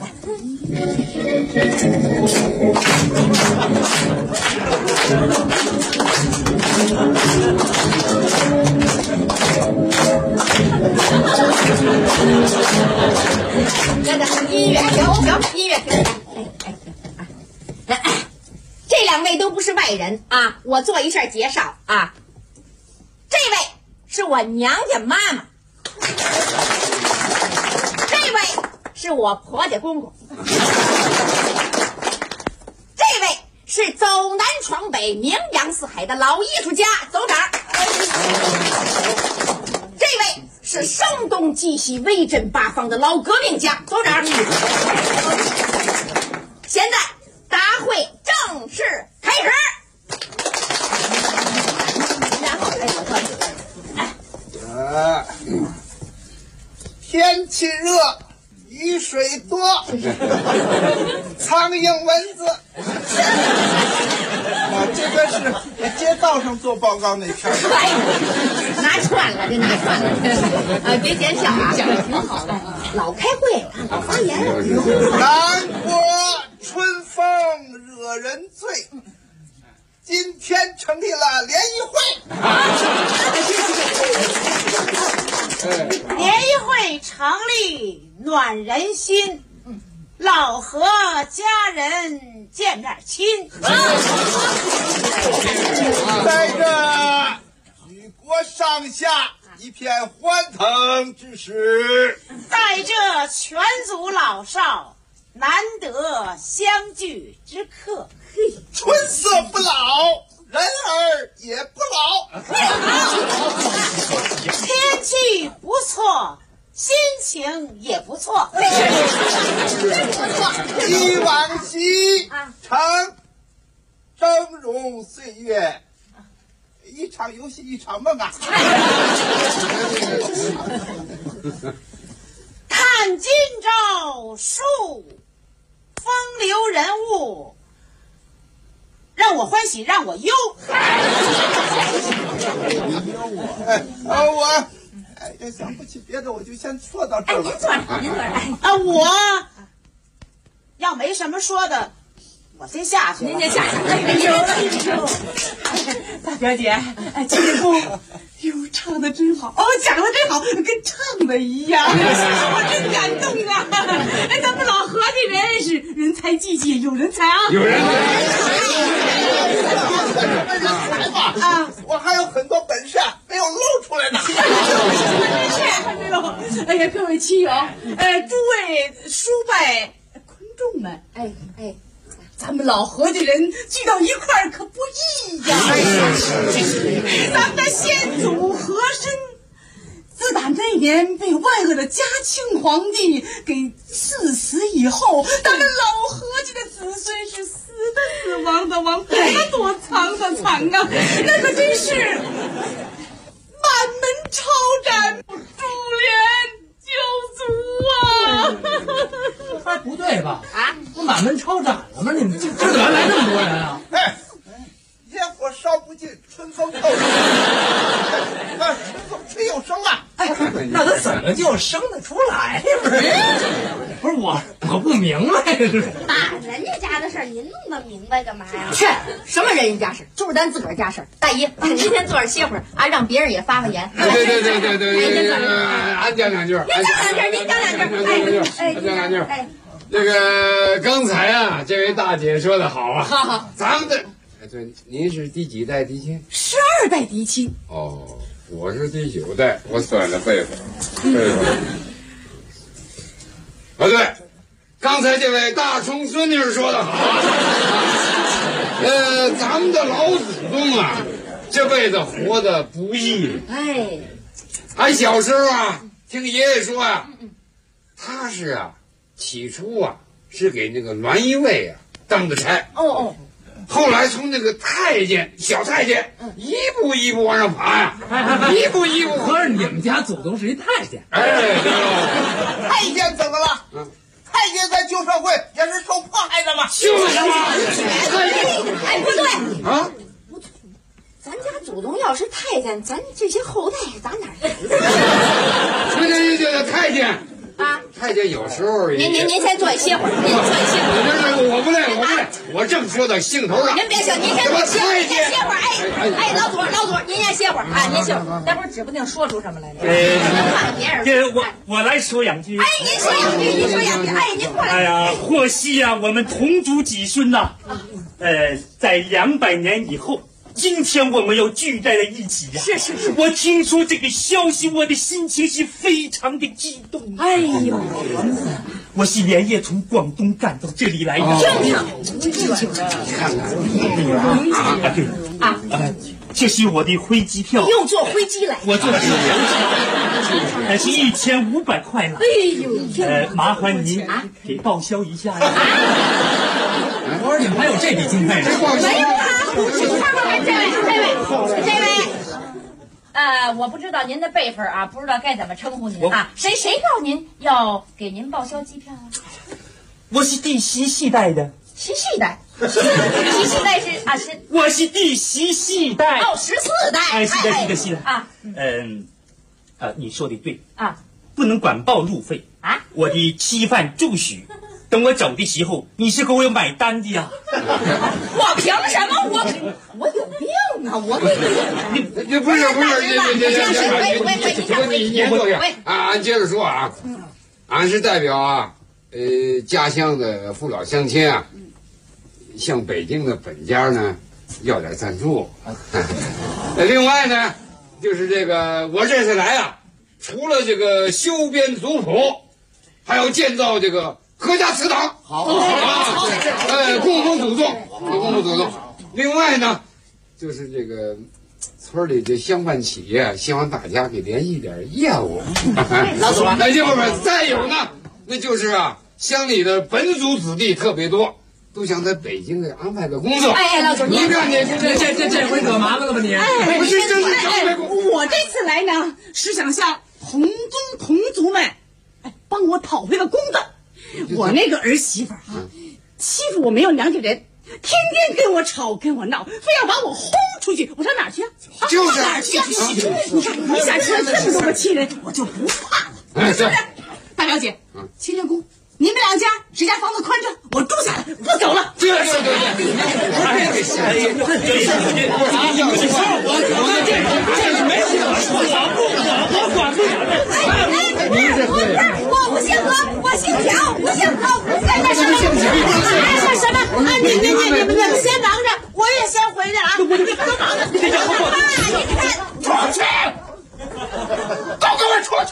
音乐停，音乐停。这两位都不是外人啊，我做一下介绍啊。这位是我娘家妈妈，这位是我婆家公公，这位是走南闯北、名扬四海的老艺术家走长，这位是声东击西、威震八方的老革命家走长。现在大会正式开始。 天气热，雨水多，苍蝇蚊子。这个是街道上做报告那篇。 拿串了，这拿串了。别见笑啊，讲的挺好的。老开会，老发言。 南国春风惹人醉，今天成立了联谊会。 联谊会成立暖人心，老和家人见面亲。 在这举国上下一片欢腾之时， 在这全族老少难得相聚之刻， 春色不老，人儿也不老。 天气不错，心情也不错。 忆往昔，常峥嵘岁月，一场游戏一场梦啊。 看今朝数风流人物，让我欢喜让我忧。 我要想不起别的，我就先说到这儿了。 您坐。我要没什么说的，我先下去了。 您先下去。 大表姐，这部唱的真好，讲的真好，跟唱的一样，我真感动啊！咱们老何家人是人才济济，有人才啊！ 有人才吧？我还有很多本事没有露出来呢。 还没有。哎呀，各位亲友，诸位叔伯、观众们，咱们老何家人聚到一块儿可不易呀！咱们的先祖和珅，自打那年被万恶的嘉庆皇帝给赐死以后，咱们老何家的子孙是死的死，亡的亡，躲躲藏的藏啊！那可真是满门抄斩，株连九族啊！ 还不对吧？不满门抄斩了吗？你们这怎么来这么多人啊？ 烟火烧不尽，春风透。春风吹又生啊！ 那他怎么就生得出来？不是我不明白。 爸，人家家的事事您弄那明白干嘛呀？ 去，什么人家家事，就是咱自个儿家事。大姨，您先坐着歇会儿啊，让别人也发发言。 对，俺讲两句。 您讲两句。 俺讲两句。那个刚才啊，这位大姐说的好啊。 好， 咱们的，对，您是第几代嫡亲 ？12代嫡亲。 哦，我是第9代，我算了辈分。对，刚才这位大冲孙女说的好啊。咱们的老祖宗啊，这辈子活得不易。俺小时候啊，听爷爷说啊，他是啊，起初啊是给那个栾一卫啊当的差。后来从那个太监、小太监，一步一步往上爬呀，一步一步。 合着你们家祖宗是一太监？ 太监怎么了？太监在旧社会也是受迫害的嘛。 就是嘛。 不对啊！ 咱家祖宗要是太监，咱这些后代打哪儿来？ 对，太监啊！ 太监有时候也…… 您先坐下歇会儿， 我不累，我正说到兴头上。 您别笑，您先歇会儿。老祖，您先歇会儿啊，您歇会儿，待会儿指不定说出什么来。 我来说两句。 您说两句。您过来。 哎呀，获悉啊，我们同族几孙呐，在200年以后。今天我们要聚在了一起呀！ 是， 我听说这个消息，我的心情是非常的激动。 哎呦， 我是连夜从广东赶到这里来的。这是我的飞机票。 又坐飞机来？ 我坐的是1500块了。 哎呦， 麻烦您给报销一下呀。 我说你们还有这笔经费呢？ 没有啊。这位，我不知道您的辈分啊，不知道该怎么称呼您啊？谁告您要给您报销机票啊？ 我是第17代的。 17代是我是第17代。 14代。 是的啊。你说的对啊， 不能管报路费啊。 我的稀饭住宿。等我走的时候，你是给我买单的呀？ 我凭什么？我有病啊！我你不是，你坐下啊！俺接着说啊，俺是代表啊，家乡的父老乡亲啊，向北京的本家呢要点赞助。另外呢，就是这个我这次来啊，除了这个修编族谱，还要建造这个。阖家祠堂，好，共同祖宗。另外呢，就是这个村里的乡办企业，希望大家给联系点业务。 老祖， 再有呢，那就是啊，乡里的本族子弟特别多，都想在北京给安排个工作。 老祖，您这回惹麻烦了吧你？ 我这次来呢，是想向同宗同族们，帮我讨回个公道。我那个儿媳妇欺负我没有娘家人，天天跟我吵跟我闹，非要把我轰出去。我上哪儿去啊？ 就是哪儿去啊？你看一下车这么多个亲人，我就不怕了，是不是？大表姐，亲家公，你们两家谁家房子宽敞，我住下来，不走了。 对。 我不姓何，我姓朴，不姓何，干什么？你们先忙着，我也先回去啊！你们都忙着，你看， 出去，都给我出去！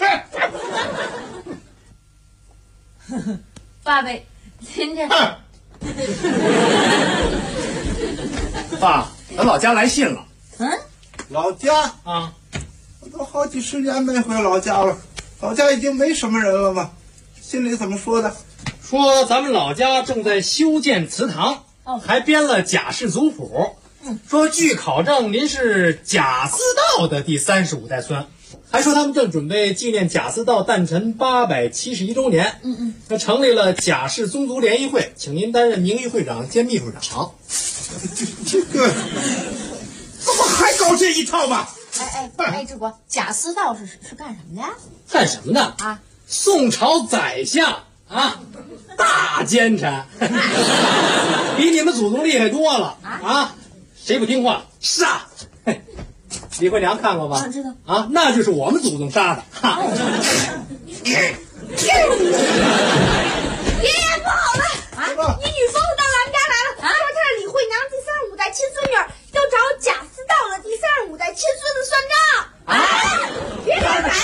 爸爸，您这…… 爸，咱老家来信了。 老家啊， 我都好几十年没回老家了，老家已经没什么人了吗？信里怎么说的？ 说咱们老家正在修建祠堂，还编了贾氏族谱。说据考证，您是贾似道的第35代孙，还说他们正准备纪念贾似道诞辰871周年。他成立了贾氏宗族联谊会，请您担任名誉会长兼秘书长。 这个怎么还搞这一套嘛？ 志国，贾似道是干什么的呀？ 干什么的啊？宋朝宰相啊，大奸臣，比你们祖宗厉害多了啊！谁不听话杀！李慧娘看过吧？ 知道啊，那就是我们祖宗杀的。哈爷爷不好了啊！你女婿到咱们家来了，说他是李慧娘第35代亲孙女，要找贾似道的第35代亲孙子算账。啊！别打了！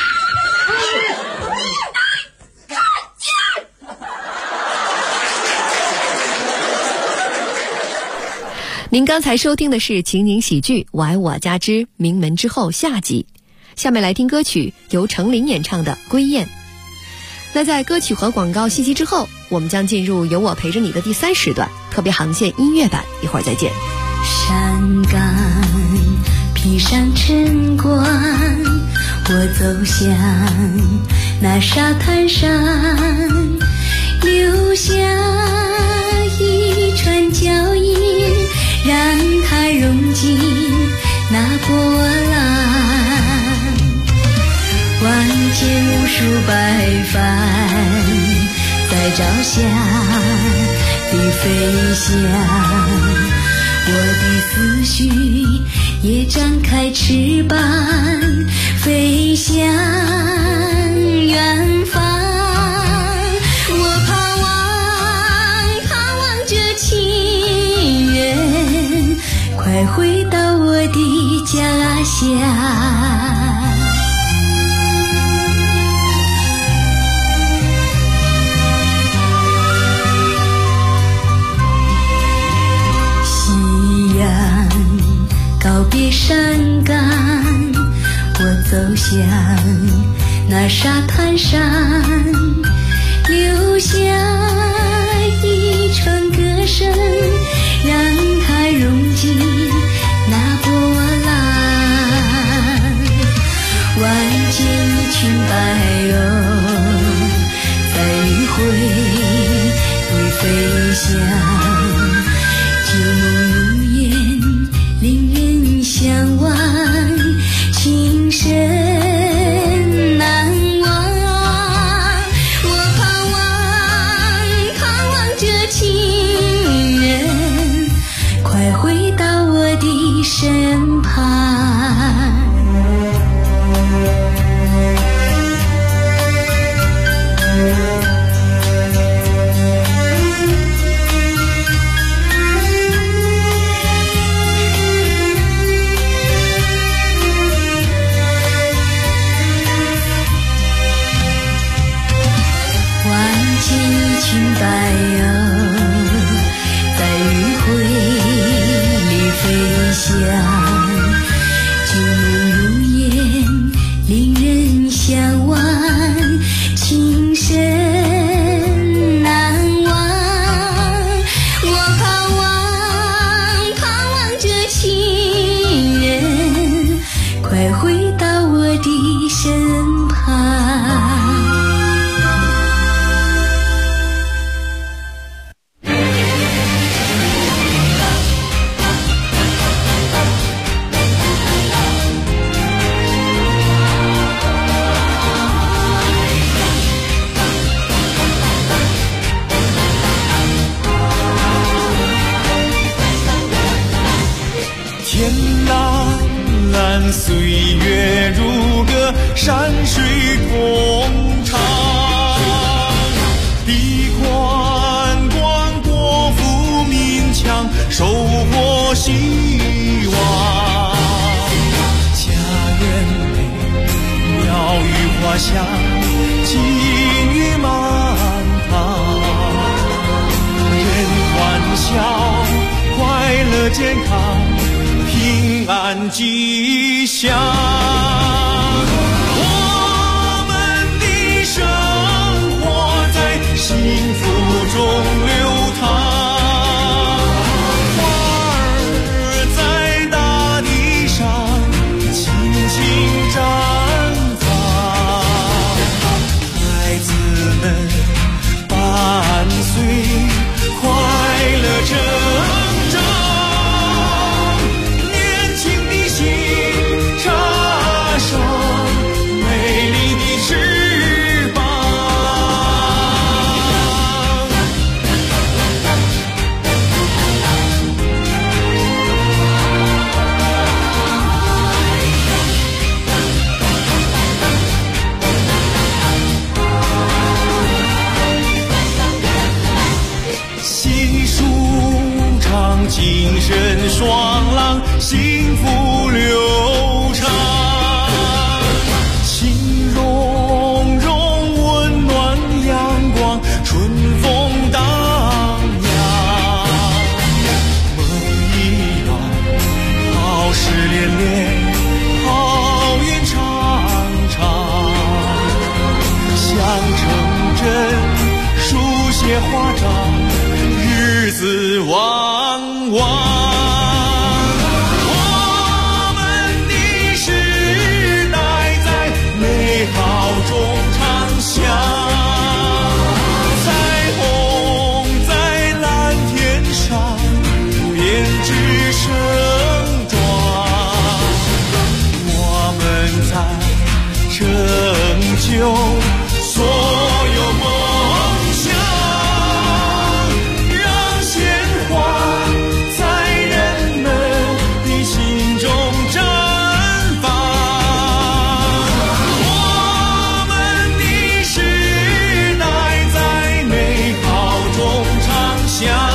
您刚才收听的是情景喜剧《我爱我家之名门之后》下集，下面来听歌曲，由程琳演唱的《归雁》。那在歌曲和广告信息之后，我们将进入有我陪着你的第3时段特别航线音乐版，一会儿再见。 山岗披上晨冠，我走向那沙滩上，留下一串脚印，让它融进那波浪。望见无数白帆在朝霞地飞翔，我的思绪也张开翅膀，飞向远方。我盼望着情人快回到我的家乡。告别山岗，我走向那沙滩上，留下一串歌声，让它融进那波浪。望见一群白鸥在余晖里飞翔，旧梦如烟令人向往，情深难忘。我盼望着情人快回到我的身旁。群白鸥在余晖里飞翔，旧梦如烟令人向往，情深难忘。我盼望着情人快回到我的身旁。 岁月如歌，山水同唱，地宽广，国富民强，收获希望。家园内鸟语花香，金玉满堂，人欢笑，快乐健康，平安吉祥。我们的生活在幸福中流淌，花儿在大地上轻轻绽放，孩子们伴随快乐成长，年轻的心唱身爽朗，幸福流畅。情融融，温暖阳光，春风荡漾。梦一段，好事连连，好运长长。想成真，书写华章，日子旺旺。成就所有梦想，让鲜花在人们的心中绽放。我们的时代在美好中唱响，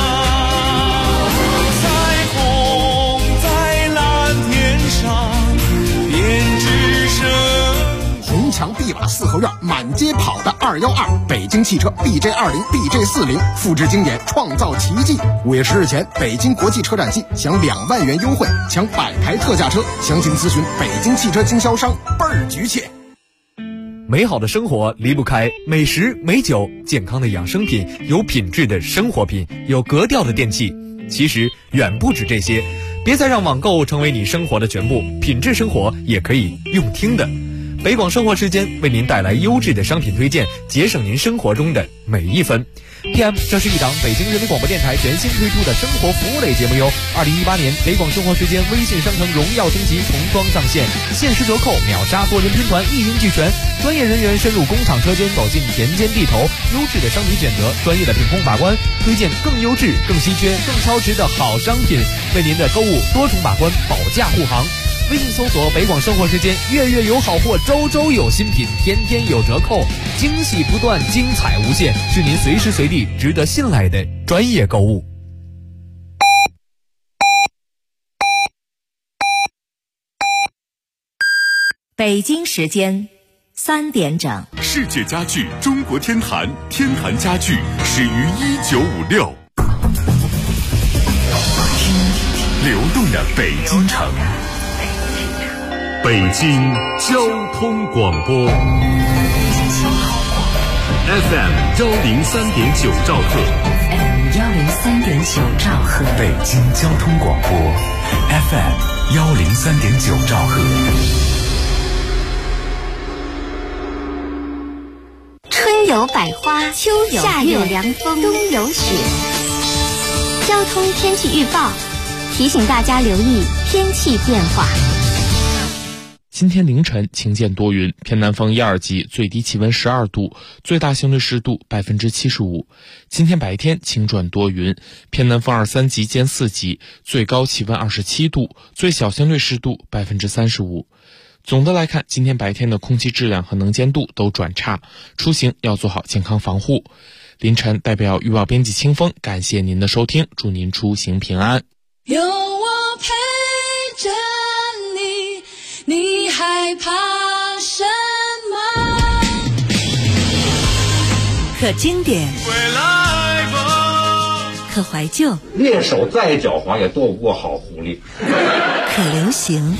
彩虹在蓝天上编织生。 红墙碧瓦四合院，满街跑的212，北京汽车 BJ20、BJ40，复制经典，创造奇迹。5月10日前，北京国际车展季享2万元优惠，抢100台特价车，详情咨询北京汽车经销商，倍儿局切。 美好的生活离不开美食美酒，健康的养生品，有品质的生活品，有格调的电器。其实远不止这些，别再让网购成为你生活的全部，品质生活也可以用听的。北广生活时间为您带来优质的商品推荐，节省您生活中的每一分。PM， 这是一档北京人民广播电台全新推出的生活服务类节目哟。2018年北广生活时间微信商城荣耀升级，童装上线，限时折扣，秒杀多人拼团，一应俱全。专业人员深入工厂车间，走进田间地头，优质的商品选择，专业的品控把关，推荐更优质、更稀缺、更超值的好商品，为您的购物多重把关，保驾护航。微信搜索北广生活时间，月月有好货，周周有新品，天天有折扣，惊喜不断，精彩无限，是您随时随地值得信赖的专业购物。 北京时间3点整。 世界家具中国天坛，天坛家具始于1956。流动的北京城，北京交通广播 FM 103.9兆赫 FM 103.9兆赫， 北京交通广播 FM 103.9兆赫。 春有百花，秋有夏有凉风，冬有雪。交通天气预报提醒大家留意天气变化。 今天凌晨晴间多云，偏南风1、2级，最低气温12度，最大相对湿度75%。今天白天晴转多云，偏南风2、3级兼4级，最高气温27度，最小相对湿度35%。总的来看，今天白天的空气质量和能见度都转差，出行要做好健康防护。凌晨代表预报编辑清风，感谢您的收听，祝您出行平安。 有我陪着你，你害怕什么？ 可经典，可怀旧， 猎手再狡猾也躲不过好狐狸。 可流行，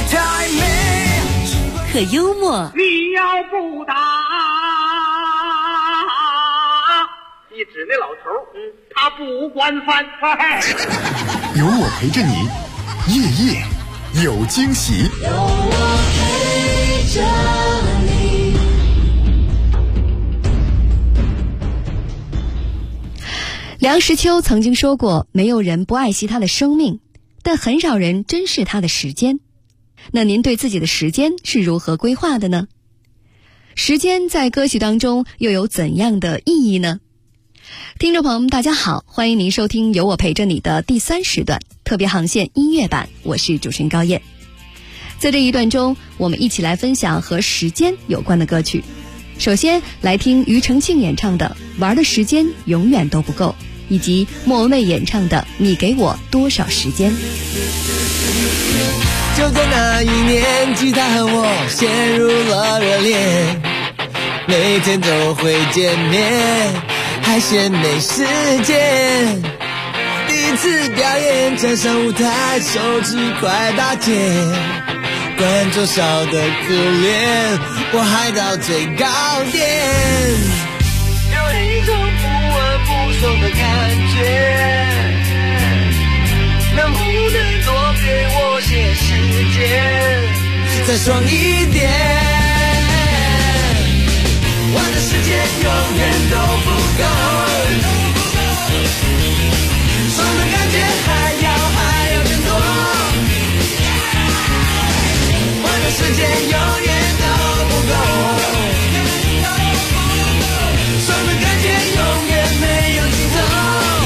可幽默。 你要不打，你指那老头，他不惯犯。 有我陪着你，夜夜有惊喜。 有我陪着你。 梁实秋曾经说过，没有人不爱惜他的生命，但很少人珍视他的时间。那您对自己的时间是如何规划的呢？时间在歌曲当中又有怎样的意义呢？听众朋友们大家好，欢迎您收听有我陪着你的第3时段特别航线音乐版，我是主持人高燕。在这一段中，我们一起来分享和时间有关的歌曲。首先来听庾澄庆演唱的《玩的时间永远都不够》。 以及莫文蔚演唱的《你给我多少时间》。 就在那一年，吉他和我陷入了热恋，每天都会见面，还嫌没时间。第一次表演站上舞台，手指快打结，观众笑得可怜，我嗨到最高点，有一种不稳不松的感觉，能不能多给我些时间，再爽一点，我的时间永远都不够，爽的感觉还要更多，我的时间永远都不够，爽的感觉永远没有尽头。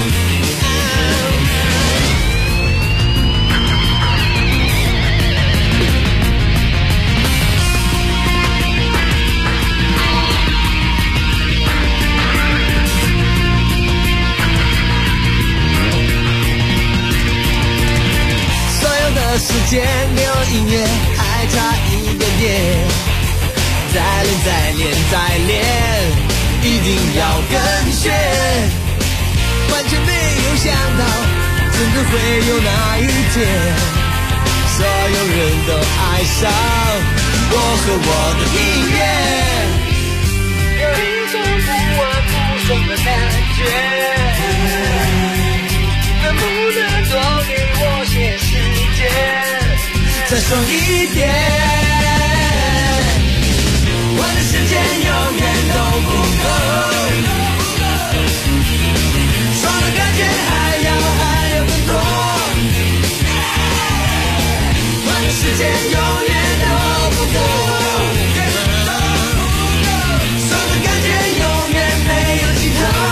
时间没有音乐还差一点点，再练，一定要更炫，完全没有想到真的会有那一天，所有人都爱上我和我的音乐，有一种不稳不松的感觉，能不能多给我些时间，再爽一点，我的时间永远都不够，爽的感觉还要更多，我的时间永远都不够，爽的感觉永远没有尽头。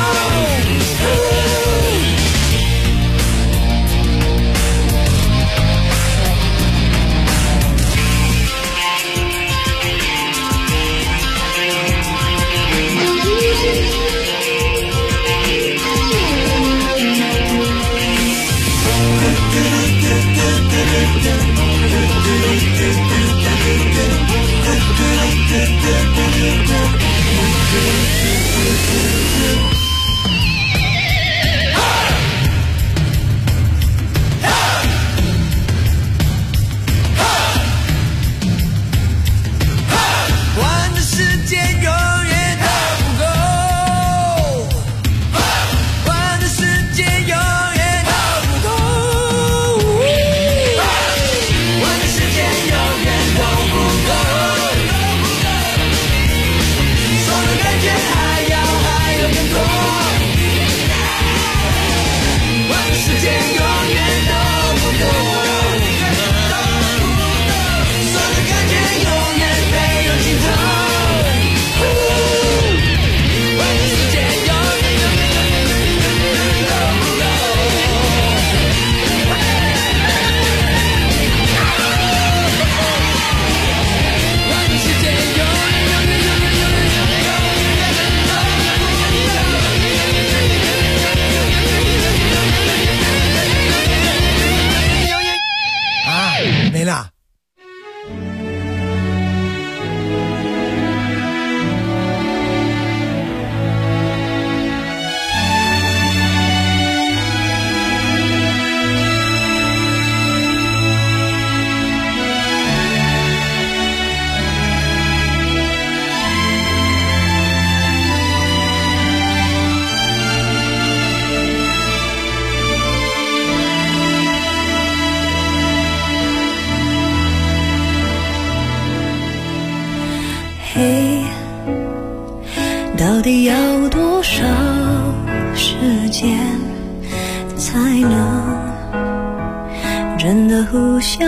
到底要多少时间才能真的互相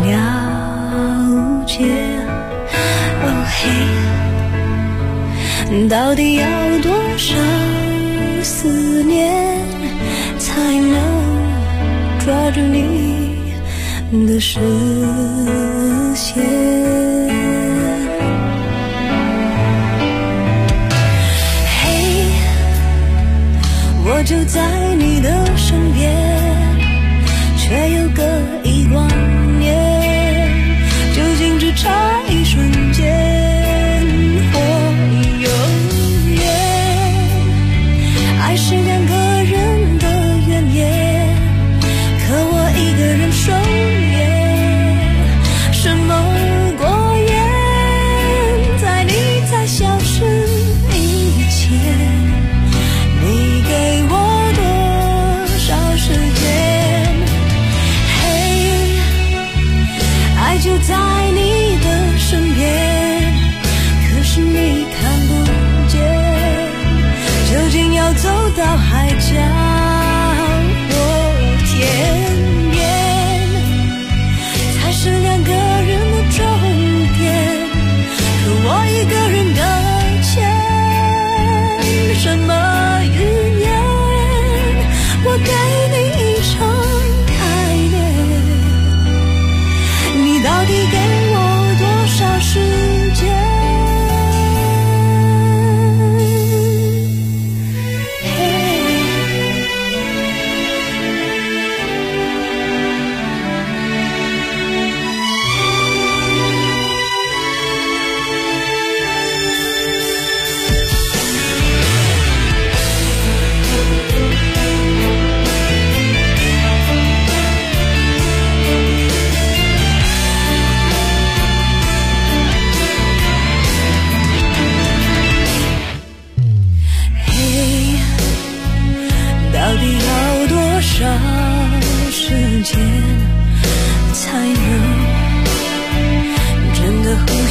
了解？哦嘿，到底要多少思念才能抓住你的视线？我就在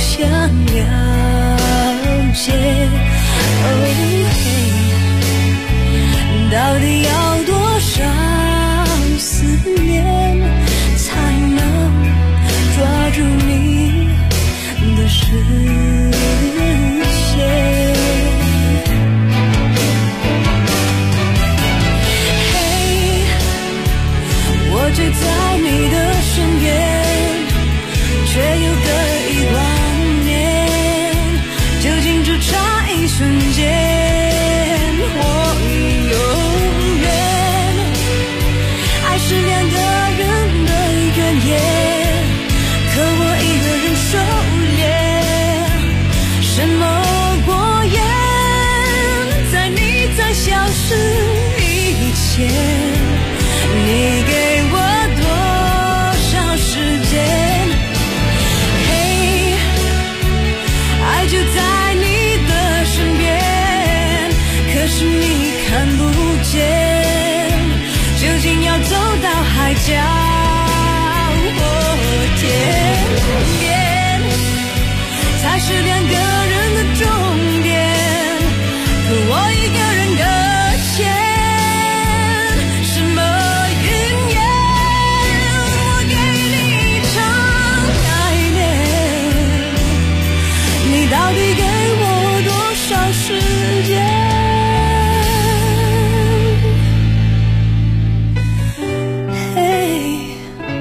想了解。到底要多少思念才能抓住你的视线？我就在你的身边，却又得意忘年，究竟只差一瞬间。我永远，爱是两个人的怨言，可我一个人收敛。什么果园，在你在消失以前，你给我多少时间？嘿，爱就在你的身边，可是你看不见，究竟要走到海角或天边，才是两个人的终点，可我一个人搁浅。到底给我多少时间？嘿，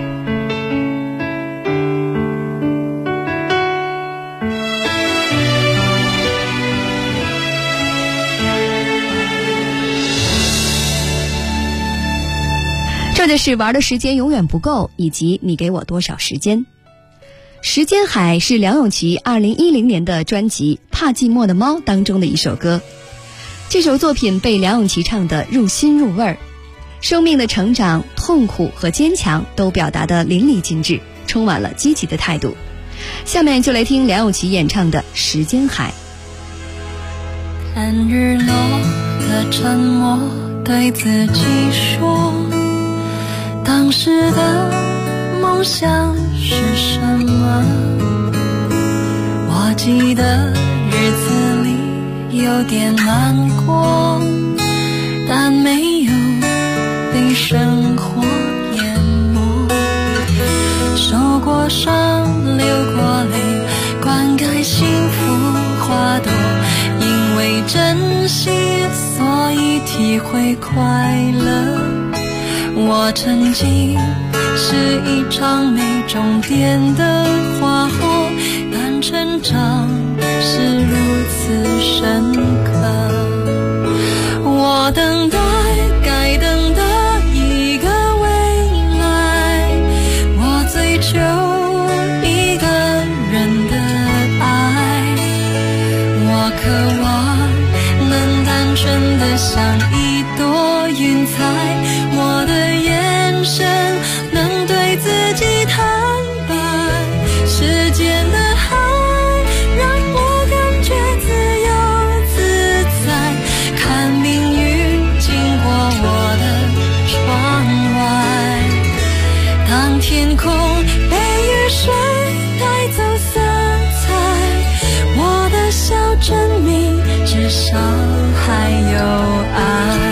这就是玩的时间永远不够，以及你给我多少时间。时间海是梁咏琪2010年的专辑《怕寂寞的猫》当中的一首歌。这首作品被梁咏琪唱得入心入味儿，生命的成长、痛苦和坚强都表达得淋漓尽致，充满了积极的态度。下面就来听梁咏琪演唱的《时间海》。 看日落的沉默，对自己说，当时的梦想是什么？我记得日子里有点难过，但没有被生活淹没。受过伤，流过泪，灌溉幸福花朵。因为珍惜，所以体会快乐。我曾经是一场没终点的花火，但成长是如此深刻。我等待该等的一个未来，我追求一个人的爱，我渴望能单纯的像一朵云彩，我的眼神能对自己坦白，时间的海让我感觉自由自在，看命运经过我的窗外，当天空被雨水带走色彩，我的笑证明至少还有爱。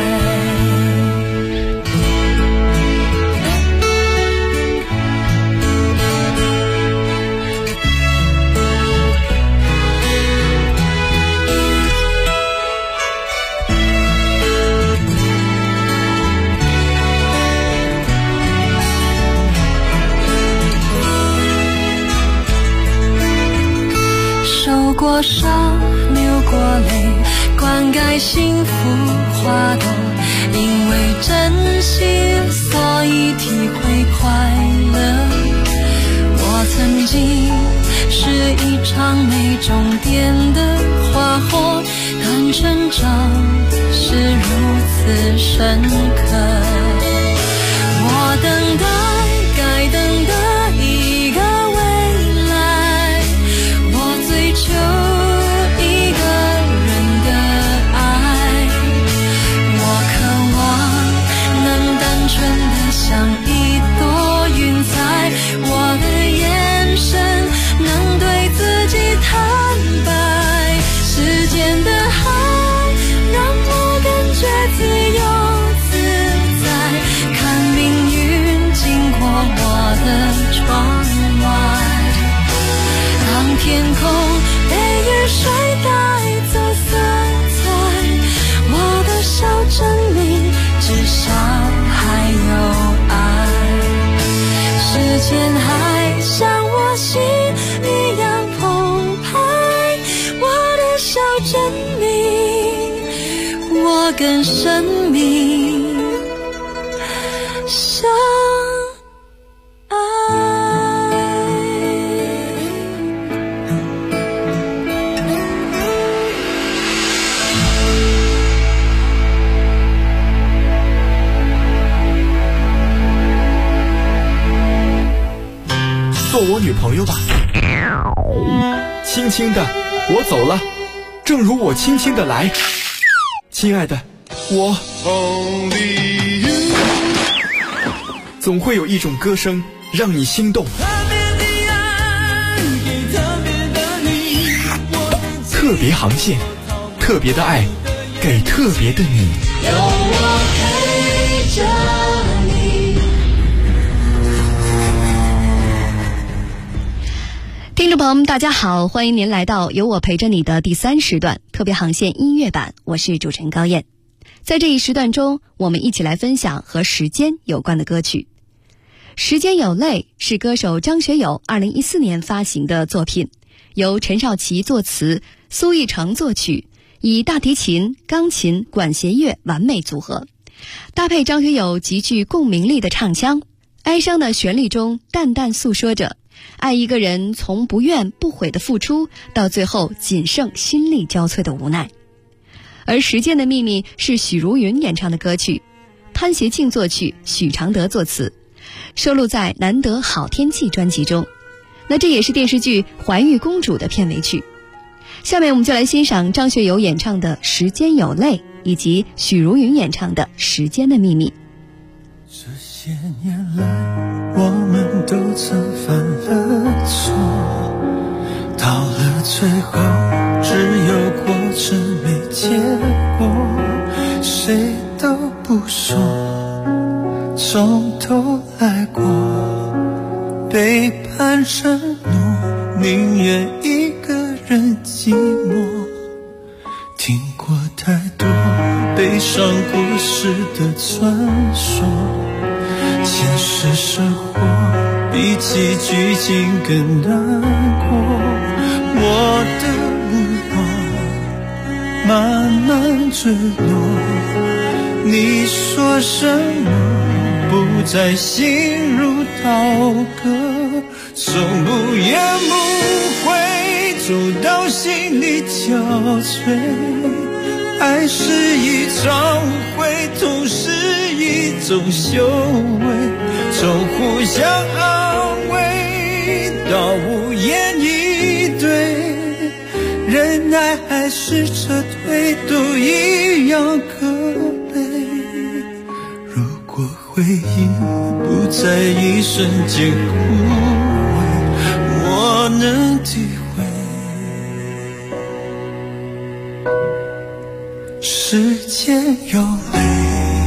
受过伤，流过泪，灌溉幸福花朵。因为珍惜，所以体会快乐。我曾经是一场没终点的花火，但成长是如此深刻。我等待该等的一个未来，我追求一个人的爱，我渴望能单纯的像一朵云彩，我的眼神能对自己更神秘，相爱。 做我女朋友吧。轻轻的，我走了，正如我轻轻的来。亲爱的，我总会有一种歌声让你心动。特别航线，特别的爱，给特别的你。 有我陪着你。 听众朋友们，大家好，欢迎您来到有我陪着你的第3时段特别航线音乐版，我是主持人高燕。在这一时段中，我们一起来分享和时间有关的歌曲。时间有泪是歌手张学友2014年发行的作品，由陈少琪作词，苏奕成作曲，以大提琴、钢琴、管弦乐完美组合，搭配张学友极具共鸣力的唱腔，哀伤的旋律中淡淡诉说着爱一个人从不怨不悔的付出，到最后仅剩心力交瘁的无奈。而时间的秘密是许茹芸演唱的歌曲，潘协庆作曲，许常德作词，收录在难得好天气专辑中。那这也是电视剧怀玉公主的片尾曲。下面我们就来欣赏张学友演唱的时间有泪，以及许茹芸演唱的时间的秘密。 这些年来我们都曾犯了错，到了最后只有过程没结果，谁都不说从头来过，背叛承诺，宁愿一个人寂寞，听过太多悲伤故事的传说，现实生活比起剧情更难过，我的目光慢慢坠落，你说什么不再心如刀割，从不言不悔走到心里憔悴，爱是一场误会，痛是一种修为，从互相安慰到无言以对，忍耐还是撤退都一样可悲，如果回忆不在一瞬间枯萎，我能体会时间有泪。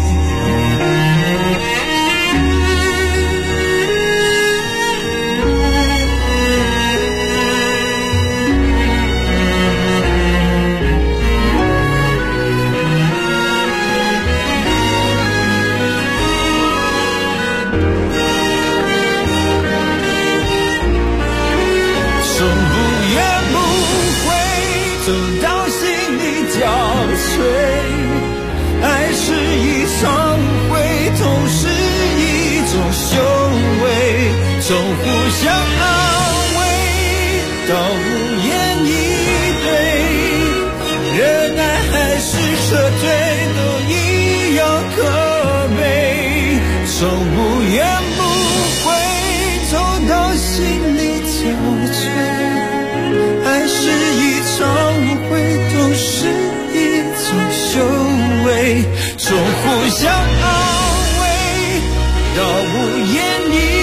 从互相安慰到无言以对，忍耐还是撤退都一样可悲，从不言不悔走到心里憔悴，爱是一场误会都是一种修为，从互相安慰到无言以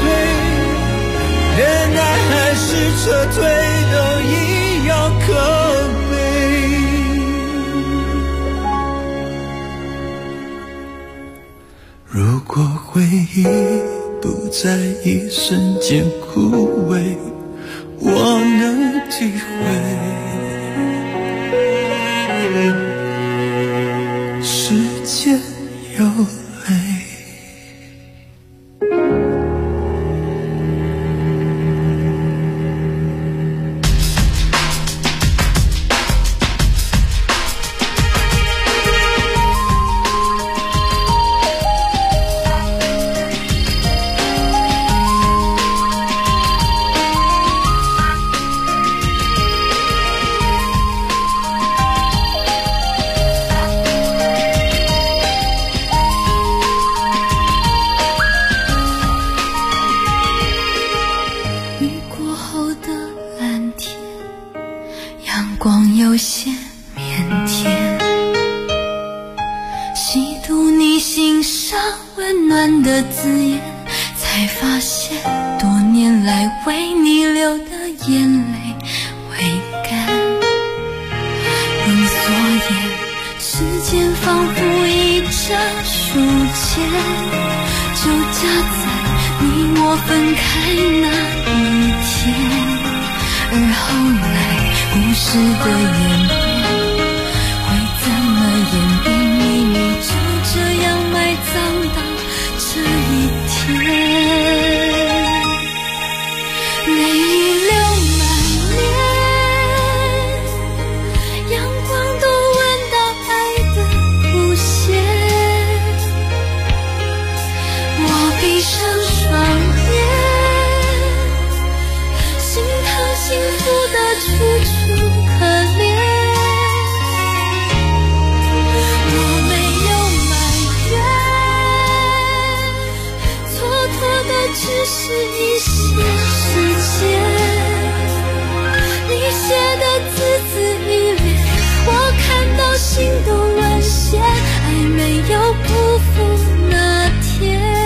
忍耐还是撤退都一样可悲，如果回忆不在一瞬间枯萎，我能体会时间有泪。 光有些腼腆，细读你心上温暖的字眼，才发现多年来为你流的眼泪未干。用锁眼，时间仿佛一张书签，就夹在你我分开那一天。而后来故事的演变会怎么演变，秘密就这样埋葬到这一天。泪已流满脸，阳光都闻到爱的弧线，我闭上双眼，心疼幸福的楚楚可怜。我没有埋怨，蹉跎的只是一些时间。你写的字字依恋，我看到心都沦陷，爱没有辜负那天。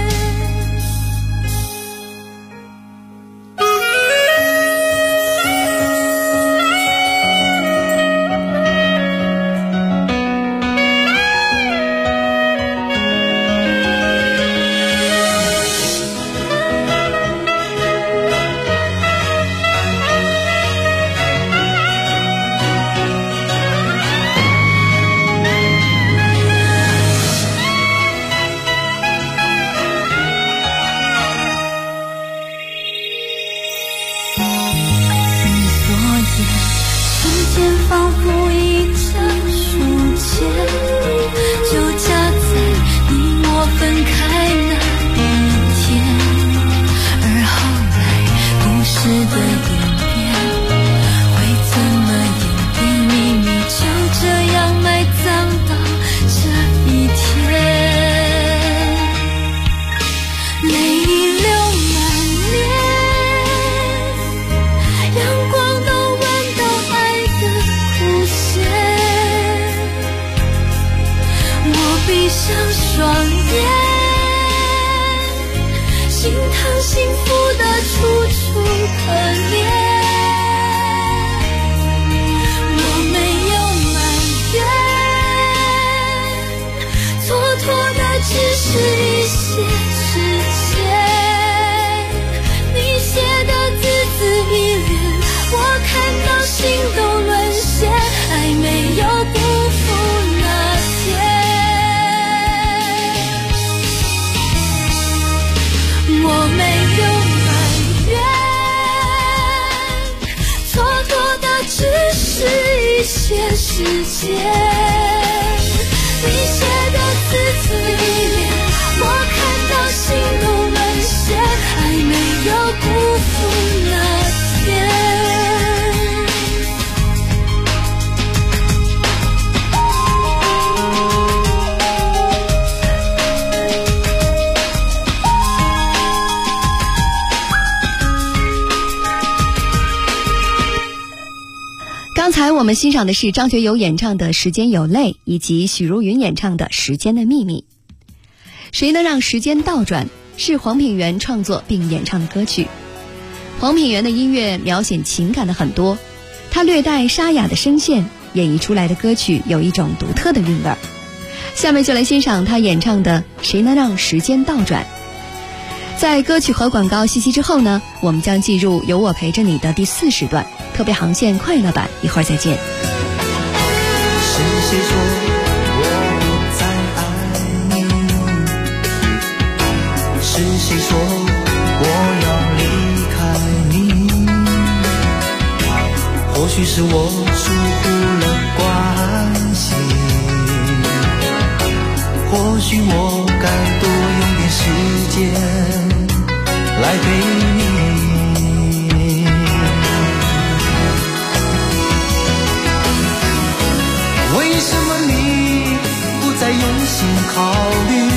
时间，你写的字字依恋，我看到心都沦陷，爱没有辜负那天。 刚才我们欣赏的是张学友演唱的《时间有泪》，以及许茹芸演唱的《时间的秘密》。谁能让时间倒转是黄品源创作并演唱的歌曲。黄品源的音乐描写情感的很多，他略带沙哑的声线演绎出来的歌曲有一种独特的韵味。下面就来欣赏他演唱的《谁能让时间倒转》。在歌曲和广告信息之后呢，我们将进入有我陪着你的第4时段特别航线快乐版，一会儿再见。 是谁说我在爱你？是谁说我要离开你？或许是我疏忽了关系，或许我该多用点时间来陪你。为什么你不再用心考虑？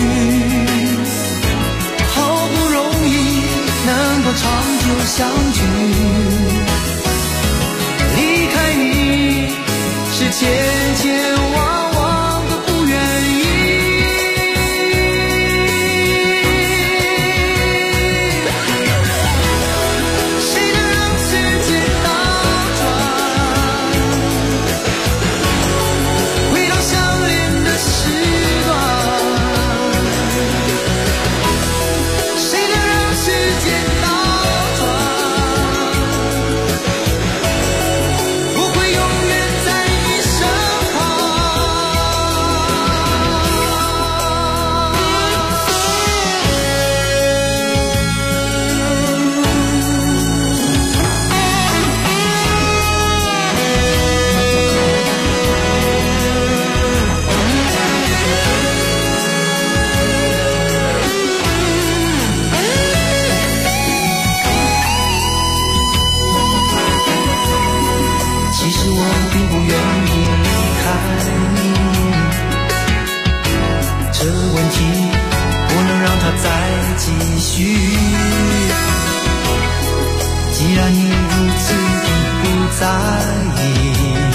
好不容易能够长久相聚，离开你是千千万万个不愿意。谁能让时间倒转，回到相恋的时段？谁能让时间倒转，我会永远在你身其实我并不愿意离开你，这问题不能让它再继续。既然你如此的不在意，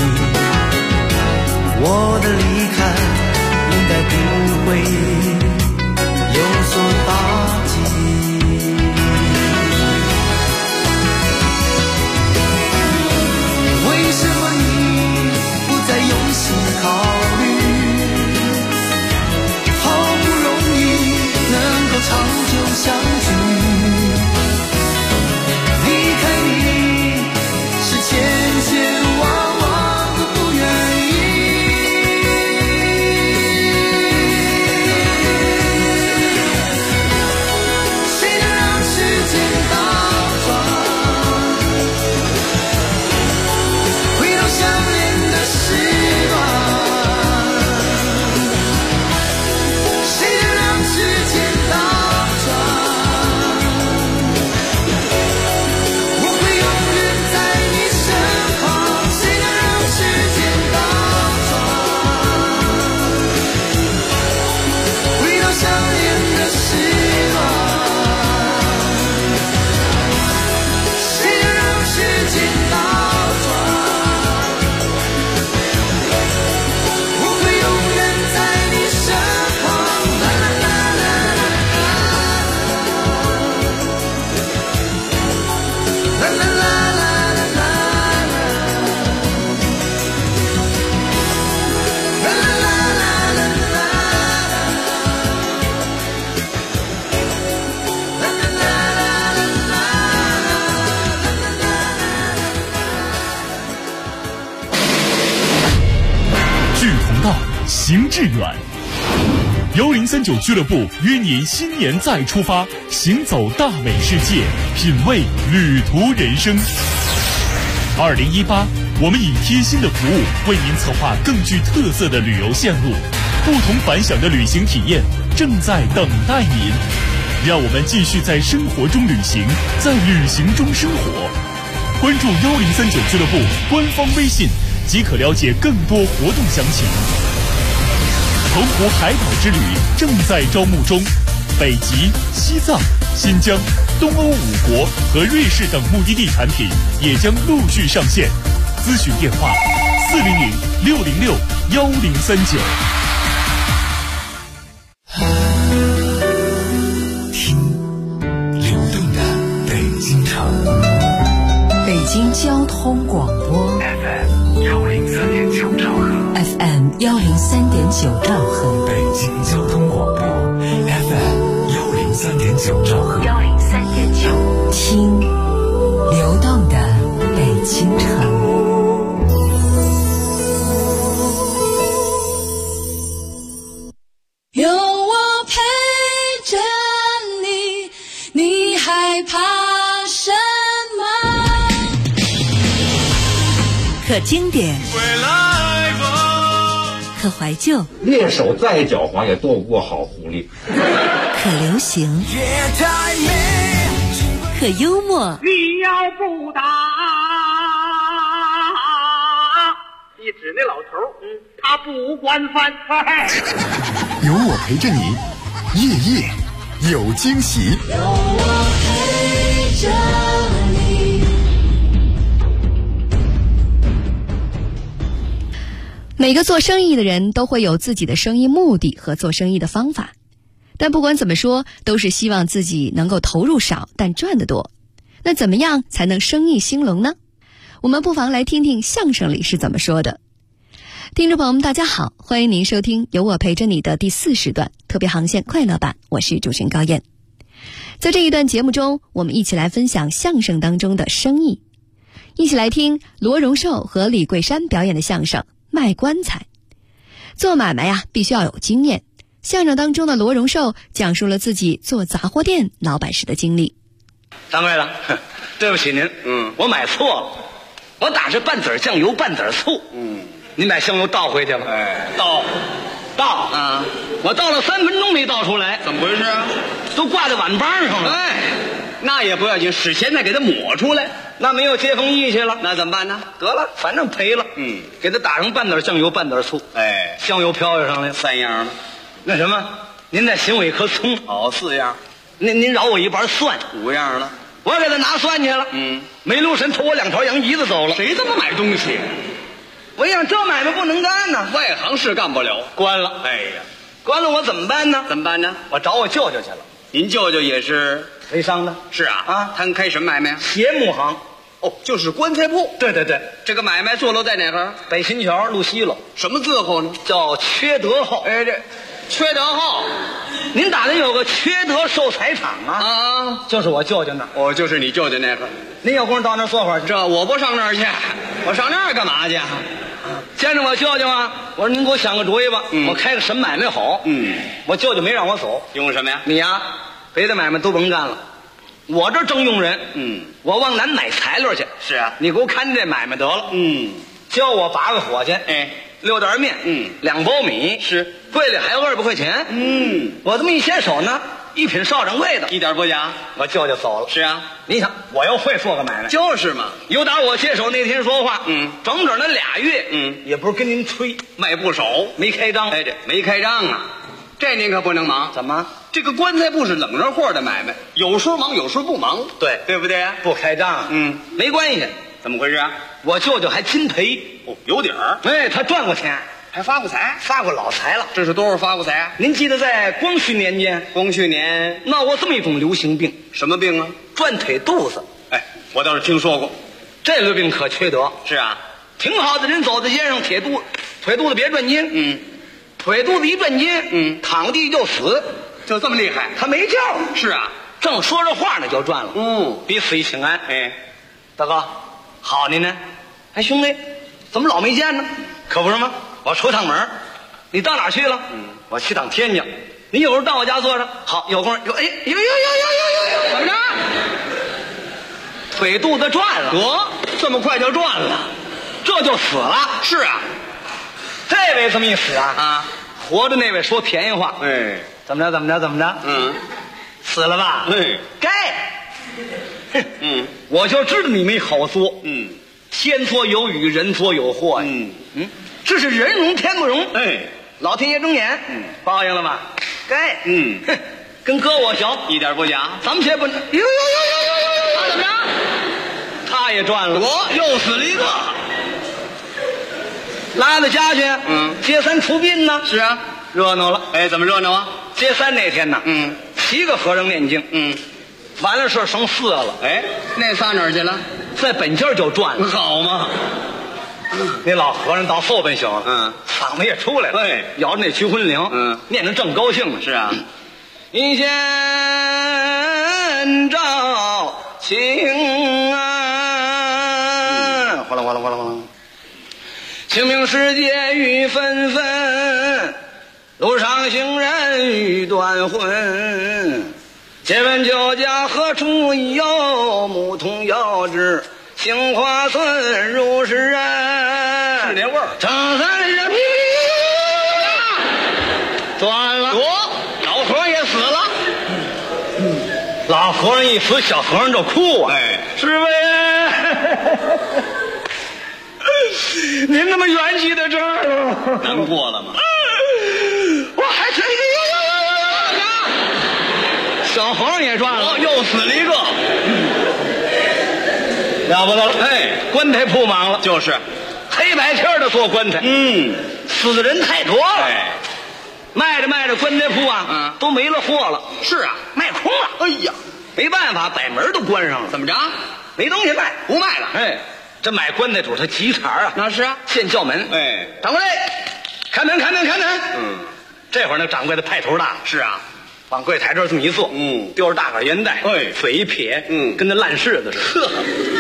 我的离开应该不会有所打击。为什么你不再用心考虑？好不容易能够长久相聚，离开你是千千万万个不愿意。谁能让时间倒转，回到相恋的时段？谁能让时间倒转，我会永远在你身旁？谁能让时间倒转，回到相恋的时段？谁能让时间倒转，我会永远在你身旁？啦啦啦啦啦啦啦啦啦啦志同道，行致远。1039俱乐部约您新年再出发，行走大美世界，品味旅途人生。2018，我们以贴心的服务为您策划更具特色的旅游线路，不同凡响的旅行体验正在等待您。让我们继续在生活中旅行，在旅行中生活。关注1039俱乐部官方微信，即可了解更多活动详情。澎湖海岛之旅正在招募中，北极、西藏、新疆、东欧5国和瑞士等目的地产品也将陆续上线。咨询电话：400-606-1039。 听流动的北京城， 北京交通广播 FM 103.9兆赫 ，FM 103.9兆赫， 北京交通广播 FM 103.9兆赫 ，103.9，听流动的北京城。 有我陪着你，你害怕什么？ 可经典，可怀旧， 猎手再狡猾也躲不过好狐狸。 可流行，可幽默。 你要不打，一指那老头，他不惯犯。 有我陪着你，夜夜有惊喜。 有我陪着你。 每个做生意的人都会有自己的生意目的和做生意的方法，但不管怎么说，都是希望自己能够投入少但赚得多。那怎么样才能生意兴隆呢？我们不妨来听听相声里是怎么说的。听众朋友们大家好，欢迎您收听由我陪着你的第40段特别航线快乐版，我是主持人高燕。在这一段节目中，我们一起来分享相声当中的生意，一起来听罗荣寿和李桂山表演的相声卖棺材。做买卖呀，必须要有经验。相声当中的罗荣寿讲述了自己做杂货店老板时的经历。 掌柜的，对不起您，我买错了，我打是半子酱油半子醋，您把香油倒回去了，倒我倒了3分钟没倒出来， 怎么回事啊？ 都挂在碗帮上了。 那也不要紧，使钱再给它抹出来， 那没有接缝仪去了， 那怎么办呢？ 得了，反正赔了，给它打上半子酱油半子醋，香油飘上来 3样了。 那什么，您再请我一颗葱 ，4样。 您饶我一盘蒜 ，5样了。 我给他拿蒜去了，没留神偷我2条羊鼻子走了。 谁这么买东西？ 我想这买卖不能干呢， 外行是干不了， 关了。 哎呀， 关了我怎么办呢？ 怎么办呢？ 我找我舅舅去了。 您舅舅也是微商的？ 是啊，他开什么买卖啊？ 鞋木行。 哦，就是棺材铺。 对， 这个买卖坐落在哪儿？ 北新桥路西楼。 什么字号呢？ 叫缺德号。 这缺德号， 您打的有个缺德寿材厂啊？就是我舅舅那儿。 哦，就是你舅舅那个。 您有空到那儿坐会儿去。 这我不上那儿去，我上那儿干嘛去？ 见着我舅舅啊，我说您给我想个主意吧，我开个什么买卖好？我舅舅没让我走， 用什么呀？ 你呀，别的买卖都甭干了，我这正用人。我往南买材料去。 是啊， 你给我看这买卖得了。教我8个伙计，6袋面，2包米， 是柜里还有200块钱。我这么一牵手呢，一品少掌柜的， 一点不假。 我舅舅走了。 是啊， 你想我要会做个买卖， 就是嘛。 有打我接手那天说话，整整的2月，也不是跟您吹， 卖不少， 没开张。 这没开张啊，这您可不能忙。 怎么？ 这个棺材铺是冷热货的买卖，有时候忙，有时候不忙。对不对呀？ 不开张，没关系。 怎么回事啊？ 我舅舅还金赔， 有底儿。 他赚过钱， 还发过财， 发过老财了。 这是多少发过财啊？ 您记得在光绪年间，闹过这么一种流行病， 什么病啊？ 转腿肚子。 我倒是听说过， 这个病可缺德。 是啊， 挺好的人走在街上，腿肚子别转筋，腿肚子一转筋，躺地就死， 就这么厉害？ 他没叫。 是啊， 正说着话呢，就转了。彼此一请安。大哥，好您呢？兄弟，怎么老没见呢？可不是吗？我出趟门，你到哪儿去了？我去趟天津。你有时候到我家坐着，好，有空怎么着？腿肚子转了， 这么快就转了， 这就死了。 是啊， 这位这么一死啊，活着那位说便宜话，怎么着？死了吧？该。我就知道你没好做。天作有雨，人作有祸呀。这是人容天不容。老天爷睁眼，报应了吧？该。跟哥我小， 一点不假。 咱们且不。他怎么着？他也赚了。 又死了一个。 拉到家去。接三出殡呢。 是啊， 热闹了。 怎么热闹啊？ 接三那天呢，7个和尚念经。完了事剩4个了。 那仨哪儿去了？ 在本家就赚了。 好嘛。 那老和尚到后半宿了，嗓子也出来了，摇着那驱魂铃，念得正高兴呢。 是啊， 一线照晴啊，哗啦哗啦哗啦哗啦。清明时节雨纷纷，路上行人欲断魂。借问酒家何处有？牧童遥指杏花村，如是人。 是那味儿。 正三人断了。老和尚也死了。老和尚一死，小和尚就哭啊。师傅，您那么元气在这儿了， 难过了吗？ 我还是小和尚也赚了， 又死了一个， 了不得了！ 哎， 棺材铺忙了， 就是， 嘿， 百百千的做棺材，死的人太多了。卖着卖着，棺材铺啊，都没了货了。 是啊， 卖空了。 哎呀， 没办法，把门都关上了。 怎么着？ 没东西卖， 不卖了。 哎，这买棺材主他急茬啊。 那是啊， 现叫门。 哎， 掌柜，开门，开门，开门。这会儿那掌柜的派头大。 是啊， 往柜台这儿这么一坐，叼着大杆烟袋，嘴一撇，跟那烂柿子似的。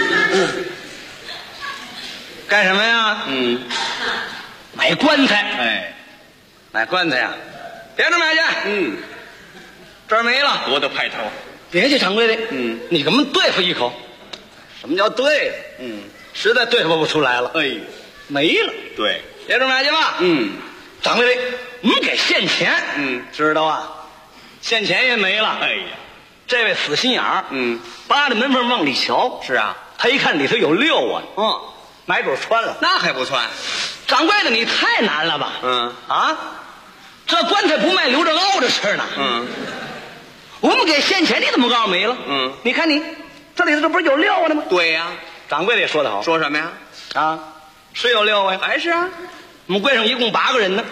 干什么呀？买棺材。 哎， 买棺材呀，别这买去。这儿没了， 多大派头？ 别去，掌柜的。你给我们对付一口。什么叫对？实在对付不出来了。 哎， 没了。 对， 别这买去吧。掌柜的，我们给现钱。知道啊，现钱也没了。 哎呀， 这位死心眼儿。扒着门缝往里瞧。 是啊， 他一看里头有6万。买主穿了， 那还不穿？ 掌柜的，你太难了吧？这棺材不卖，留着捞着吃呢。我们给现钱，你怎么告诉没了？你看你这里头这不是有6万的吗？ 对呀， 掌柜的也说得好。 说什么呀？ 是有6万， 还是啊？ 我们柜上一共8个人呢。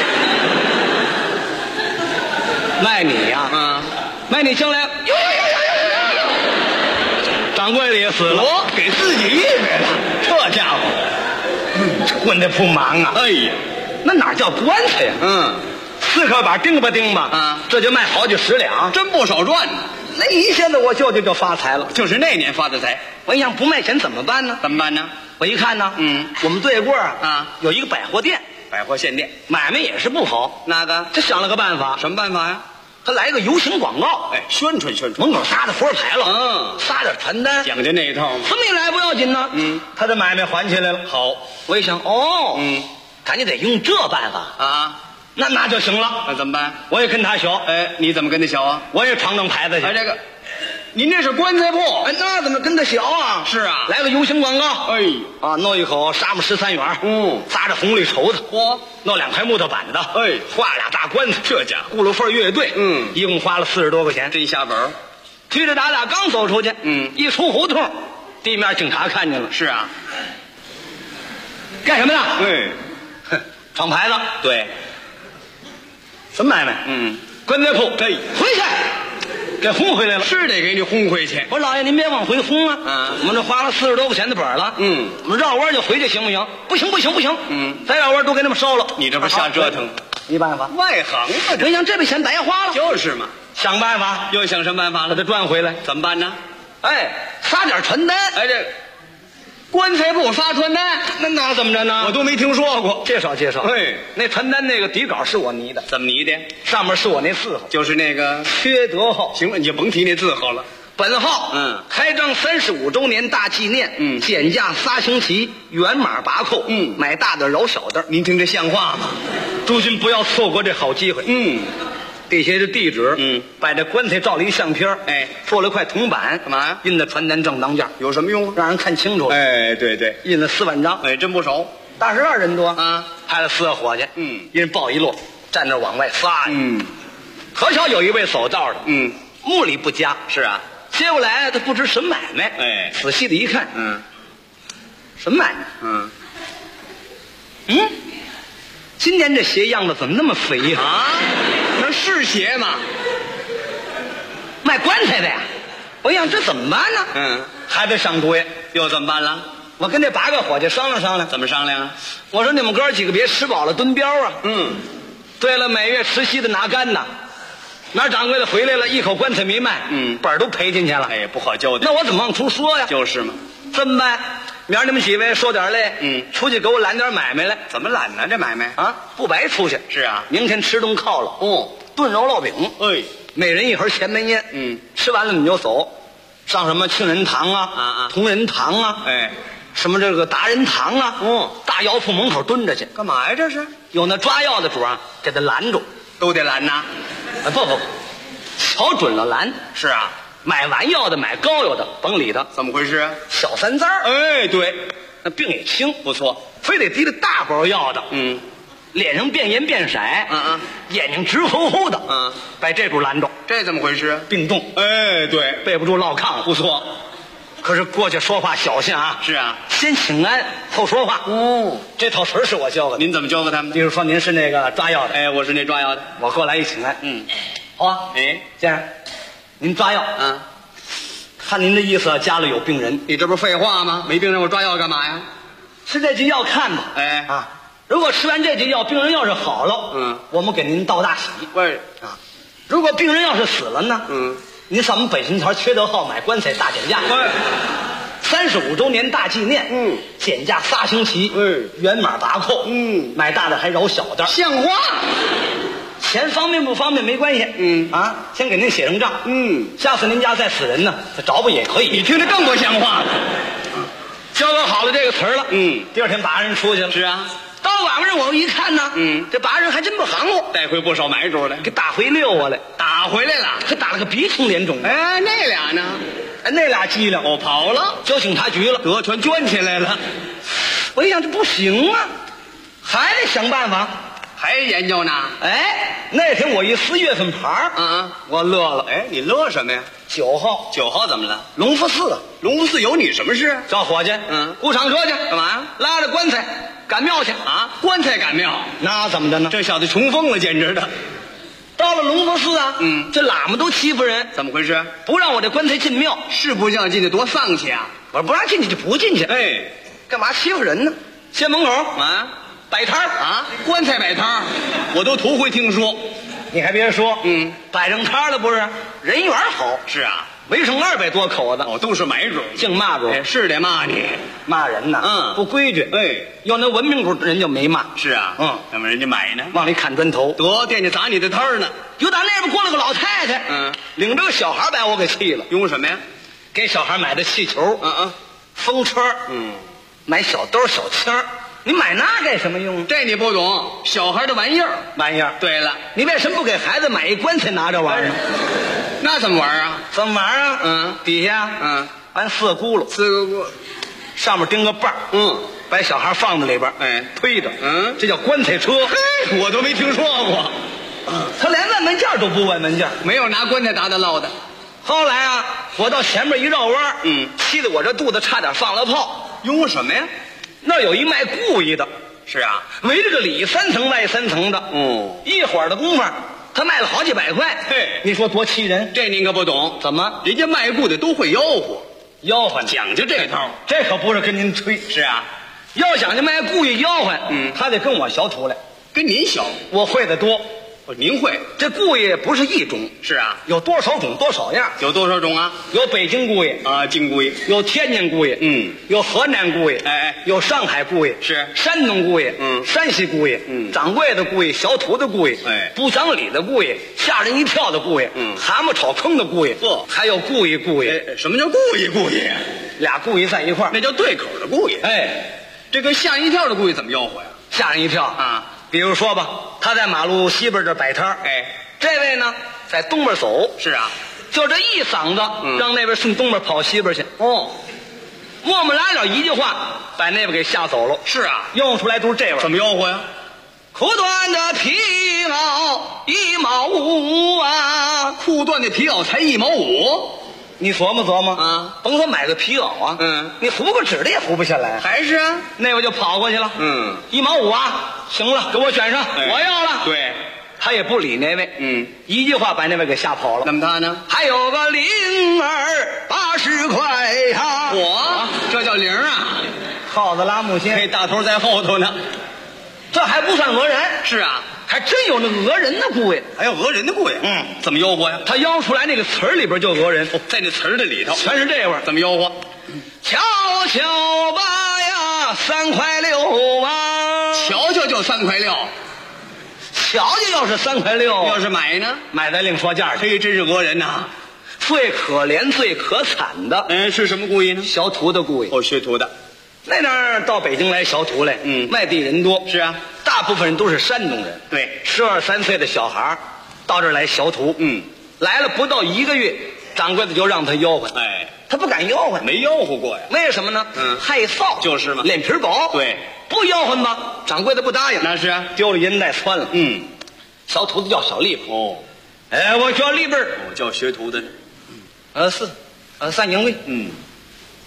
卖你呀？卖你将来。掌柜的也死了， 我给自己预备了，这家伙， 棺材铺忙啊！ 哎呀， 那哪叫棺材呀？4颗板钉吧钉吧，这就卖好几10两， 真不少赚呢。 那一下子我舅舅就发财了， 就是那年发的财。 我一想不卖钱怎么办呢？ 怎么办呢？ 我一看呢，我们对过有一个百货店， 百货线店， 买卖也是不好。 那个， 他想了个办法， 什么办法呀？ 他来个游行广告， 宣传宣传， 门口撒的佛牌了，撒点传单， 讲究那一套。 这么一来不要紧呢，他这买卖还起来了。好，我一想，咱就得用这办法啊， 那就行了。 那怎么办？ 我也跟他学。 你怎么跟他学啊？ 我也闯牌子去。 这个，您这是棺材铺， 那怎么跟他学啊？ 是啊， 来个游行广告，弄一口沙木13元，撒着红绿绸子，弄2块木头板子，画俩大棺材， 这家葫芦缝乐队，一共花了40多块钱， 真下本。 推着打打刚走出去，一出胡同，地面警察看见了。 是啊， 干什么呢？闯牌子。 对， 什么买卖？棺材铺。 回去。给轰回来了， 是得给你轰回去。 我说老爷，您别往回轰啊！我们这花了40多块钱的本了，我们绕弯就回去行不行？不行，不行，不行！再绕弯都给他们收了。 你这不瞎折腾？ 没办法， 外行啊！ 我想这笔钱白花了。 就是嘛， 想办法， 又想什么办法了？ 把它赚回来， 怎么办呢？ 撒点传单。 这棺材铺发传单， 那怎么着呢？ 我都没听说过。 介绍介绍。那传单那个底稿是我拟的。 怎么拟的？ 上面是我那字号， 就是那个缺德号。 行了，你就甭提那字号了。 本号，开张35周年大纪念，减价3星期，原码拔扣，买大的饶小的。 您听这像话吗？ 诸君不要错过这好机会。底下是地址，把这棺材照了一相片，做了块铜板， 干嘛呀？ 印在传单正当间， 有什么用啊？ 让人看清楚了。 对对， 印了4万张， 真不少。 大12人多啊，派了4个伙计，一人抱一摞，站那往外撒。可巧有一位走道的，目力不佳。 是啊， 接过来他不知什么买卖，仔细的一看，什么买卖？今年这鞋样子怎么那么肥呀？ 那是鞋吗？ 卖棺材的呀！我想这怎么办呢？还得上多呀。 又怎么办了？ 我跟这8个伙计商量商量。 怎么商量啊？ 我说你们哥几个别吃饱了蹲膘啊。对了，每月吃稀的拿干呐。哪掌柜的回来了，一口棺材没卖，本儿都赔进去了。 不好交代。 那我怎么往出说呀？ 就是嘛。 这么办？明儿你们几位受点累，出去给我揽点买卖来。 怎么揽呢？这买卖不白出去。 是啊， 明天吃顿犒劳。炖肉烙饼。每人一盒前门烟。吃完了你就走，上什么庆仁堂啊，同仁堂啊，什么这个达人堂啊，大药铺门口蹲着去。 干嘛呀？这是有那抓药的主啊，给他拦住。 都得拦呐？ 不，瞧准了拦。 是啊。 买完药的买膏药的甭理他。 怎么回事啊？ 小三灾儿。 对， 那病也轻， 不错。 非得提着大包药的，脸上变颜变色，眼睛直乎乎的，把这主拦住。 这怎么回事啊？ 病重。 对， 背不住落炕了， 不错。 可是过去说话小心啊。 是啊， 先请安后说话。 哦， 这套词儿是我教的。 您怎么教给他们的？ 比如说您是那个抓药的， 哎，我是那抓药的， 我过来一请安。好啊。 哎， 先生，您抓药啊？ 看您的意思，家里有病人， 你这不是废话吗？没病人我抓药干嘛呀？ 吃这剂药看吧。 哎啊，如果吃完这剂药，病人要是好了，我们给您道大喜。 喂啊，如果病人要是死了呢，您上我们北新桥缺德号买棺材大减价。35周年大纪念，减价3星期，原码拔扣，买大的还饶小的， 像话。 钱方便不方便没关系，先给您写上账，下次您家再死人呢，他找不也可以。 你听着更不像话了。 教导好了这个词儿了，第二天把人出去了。 是啊， 到晚上我一看呢，这把人还真不行喽， 带回不少买主来， 给打回溜啊来， 打回来了， 还打了个鼻青脸肿。 哎，那俩呢？ 哎，那俩机灵， 跑了， 交警察局了， 得全圈起来了。 我一想这不行啊，还得想办法， 还研究呢。 哎，那天我一撕月份牌我乐了。 哎，你乐什么呀 ？9号 ，9号怎么了？ 隆福寺， 隆福寺有你什么事？ 找伙计，雇厂车去， 干嘛呀？ 拉着棺材赶庙去啊！棺材赶庙， 那怎么的呢？ 这小子穷疯了，简直的。 到了隆福寺啊，这喇嘛都欺负人， 怎么回事？ 不让我这棺材进庙， 是不让进去多丧气啊！ 我说不让进去就不进去， 哎， 干嘛欺负人呢？县门口啊， 摆摊啊，棺材摆摊我都头回听说。 你还别说，摆上摊了不是？人缘好。 是啊， 围上200多口子， 都是买主， 净骂主。 是得骂你， 骂人呐，不规矩。要那文明主人就没骂。 是啊，那么人家买呢， 往里砍砖头， 得惦记砸你的摊儿呢。 又打那边过来个老太太，领着个小孩把我给气了。 用什么呀？ 给小孩买的气球，风车，买小兜小枪。你买那干什么用？ 这你不懂，小孩的玩意儿。对了， 你为什么不给孩子买一棺材拿这玩意儿？ 那怎么玩啊？ 怎么玩啊？底下安4个轱辘，上面钉个把儿，把小孩放在里边，推着，这叫棺材车。 嘿，我都没听说过。 他连问门件都不问门件， 没有拿棺材打捞的。 后来啊，我到前面一绕弯，气得我这肚子差点放了炮。 用什么呀？ 那有一卖故意的， 是啊， 围着个里3层外3层的，一会儿的功夫，他卖了好几百块。 嘿， 你说多气人？ 这您可不懂。 怎么？ 人家卖故的都会吆喝，讲究这套。 这可不是跟您吹。 是啊， 要讲究卖故意吆喝，他得跟我学出来。 跟您学， 我会的多。 您会这故意不是一种。 是啊， 有多少种多少样？ 有多少种啊？ 有北京故意啊，京故意； 有天津故意，有河南故意，有上海故意， 是山东故意，山西故意，掌柜的故意，小徒的故意，不讲理的故意，吓人一跳的故意，蛤蟆炒坑的故意，还有故意。 什么叫故意？ 俩故意在一块儿， 那叫对口的故意。这个吓人一跳的故意怎么吆喝呀？ 吓人一跳啊！比如说吧，他在马路西边这摆摊，这位呢在东边走， 是啊， 就这一嗓子，让那边顺东边跑西边去。磨磨拉了一句话，把那边给吓走了。 是啊， 用出来都是这味儿。 怎么吆喝呀？ 裤缎的皮袄1毛5啊， 裤缎的皮袄才1毛5。 你琢磨琢磨啊，甭说买个皮袄啊，你糊个纸的也糊不下来。 还是啊， 那位就跑过去了，1毛5啊，行了，给我卷上，我要了。 对， 他也不理那位，一句话把那位给吓跑了。 那么他呢？ 还有个0儿80块呀， 这叫0啊， 耗子拉木线， 这大头在后头呢。 这还不算讹人。 是啊， 还真有那讹人的故意， 还有讹人的故意。怎么吆喝呀？ 他吆出来那个词儿里边就讹人， 在那词儿的里头全是这味儿。 怎么吆喝？ 瞧瞧吧呀，3块6啊！ 瞧瞧就3块6， 瞧瞧要是3块6， 要是买呢？ 买咱另说价去。 这真是讹人呐！ 最可怜、最可惨的， 是什么故意呢？ 学徒的故意。 学徒的。 那阵儿到北京来学徒来，外地人多。 是啊， 大部分人都是山东人。 对 ，12、13岁的小孩到这儿来学徒。来了不到1个月，掌柜的就让他吆喝。他不敢吆喝， 没吆喝过呀。 为什么呢？害臊。 就是嘛， 脸皮薄。 对， 不吆喝吧，掌柜的不答应。 那是啊， 丢了银带窜了。小徒子叫小利伯。我叫利伯， 我叫学徒的。 是，3英位。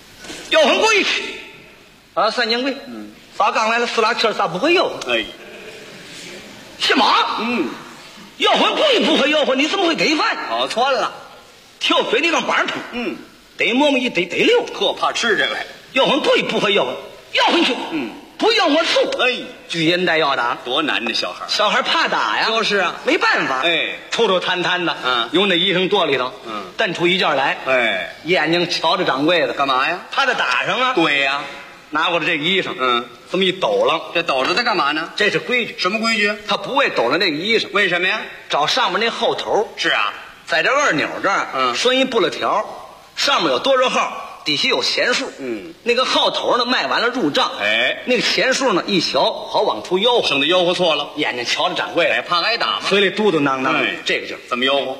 吆喝规矩啊，三掌柜，咋刚来了4拉气咋不会吆喝？ 哎， 什么？吆喝贵不会吆喝，你怎么会给饭？ 搞错了， 跳水里个板头，得磨磨一得溜， 特怕吃这个。 吆喝贵不会吆喝，吆喝去，不吆喝输。 哎， 举烟带要打， 多难呢，小孩。 小孩怕打呀， 就是啊， 没办法，抽抽摊摊的，由那衣裳垛里头，蹬出一件来，眼睛瞧着掌柜的， 干嘛呀？ 怕他打上啊。 对呀， 拿过来这个衣裳，这么一抖楞， 这抖着它干嘛呢？ 这是规矩。 什么规矩？ 他不会抖了那个衣裳， 为什么呀？ 找上面那后头。 是啊， 在这2钮这儿，拴一布勒条，上面有多少号，底下有钱数。那个号头呢，卖完了入账。那个钱数呢，一瞧好往出吆喝， 省得吆喝错了。 眼睛瞧着掌柜的， 怕挨打嘛， 嘴里嘟嘟囔囔。这个劲儿怎么吆喝？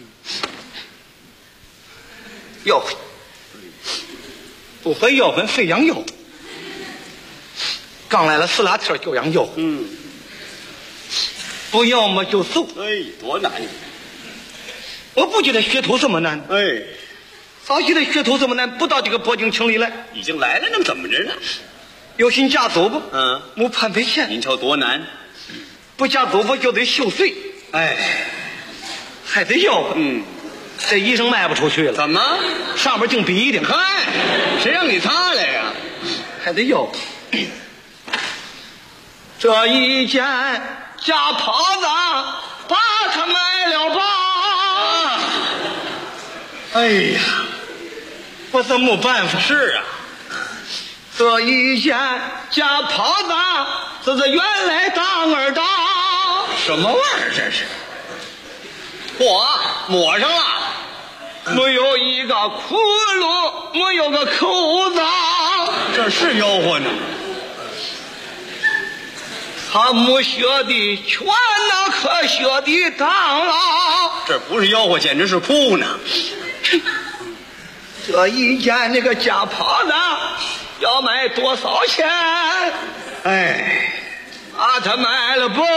吆喝，不会吆喝非让吆喝。刚来了4拉气就让吆喝，不要么就走。 哎，多难！ 我不觉得学徒这么难。早觉得学徒这么难，不到这个北京城里来。 已经来了，那怎么着呢？ 有心嫁走不？没判赔钱。 您瞧多难！ 不嫁走不就得休税，还得吆喝。这衣裳卖不出去了。 怎么？ 上面净比顶。 嗨，谁让你擦来呀？ 还得吆喝。这一件假袍子，把它卖了吧。哎呀，我怎么没办法？ 是啊， 这一件假袍子，这是原来当儿当。 什么味儿这是？嚯，抹上了， 没有一个窟窿，没有个口子， 这是吆喝呢。 他没学的全那可学的当了， 这不是吆喝，简直是哭呢。 这一件那个假袍子要卖多少钱？把它卖了不？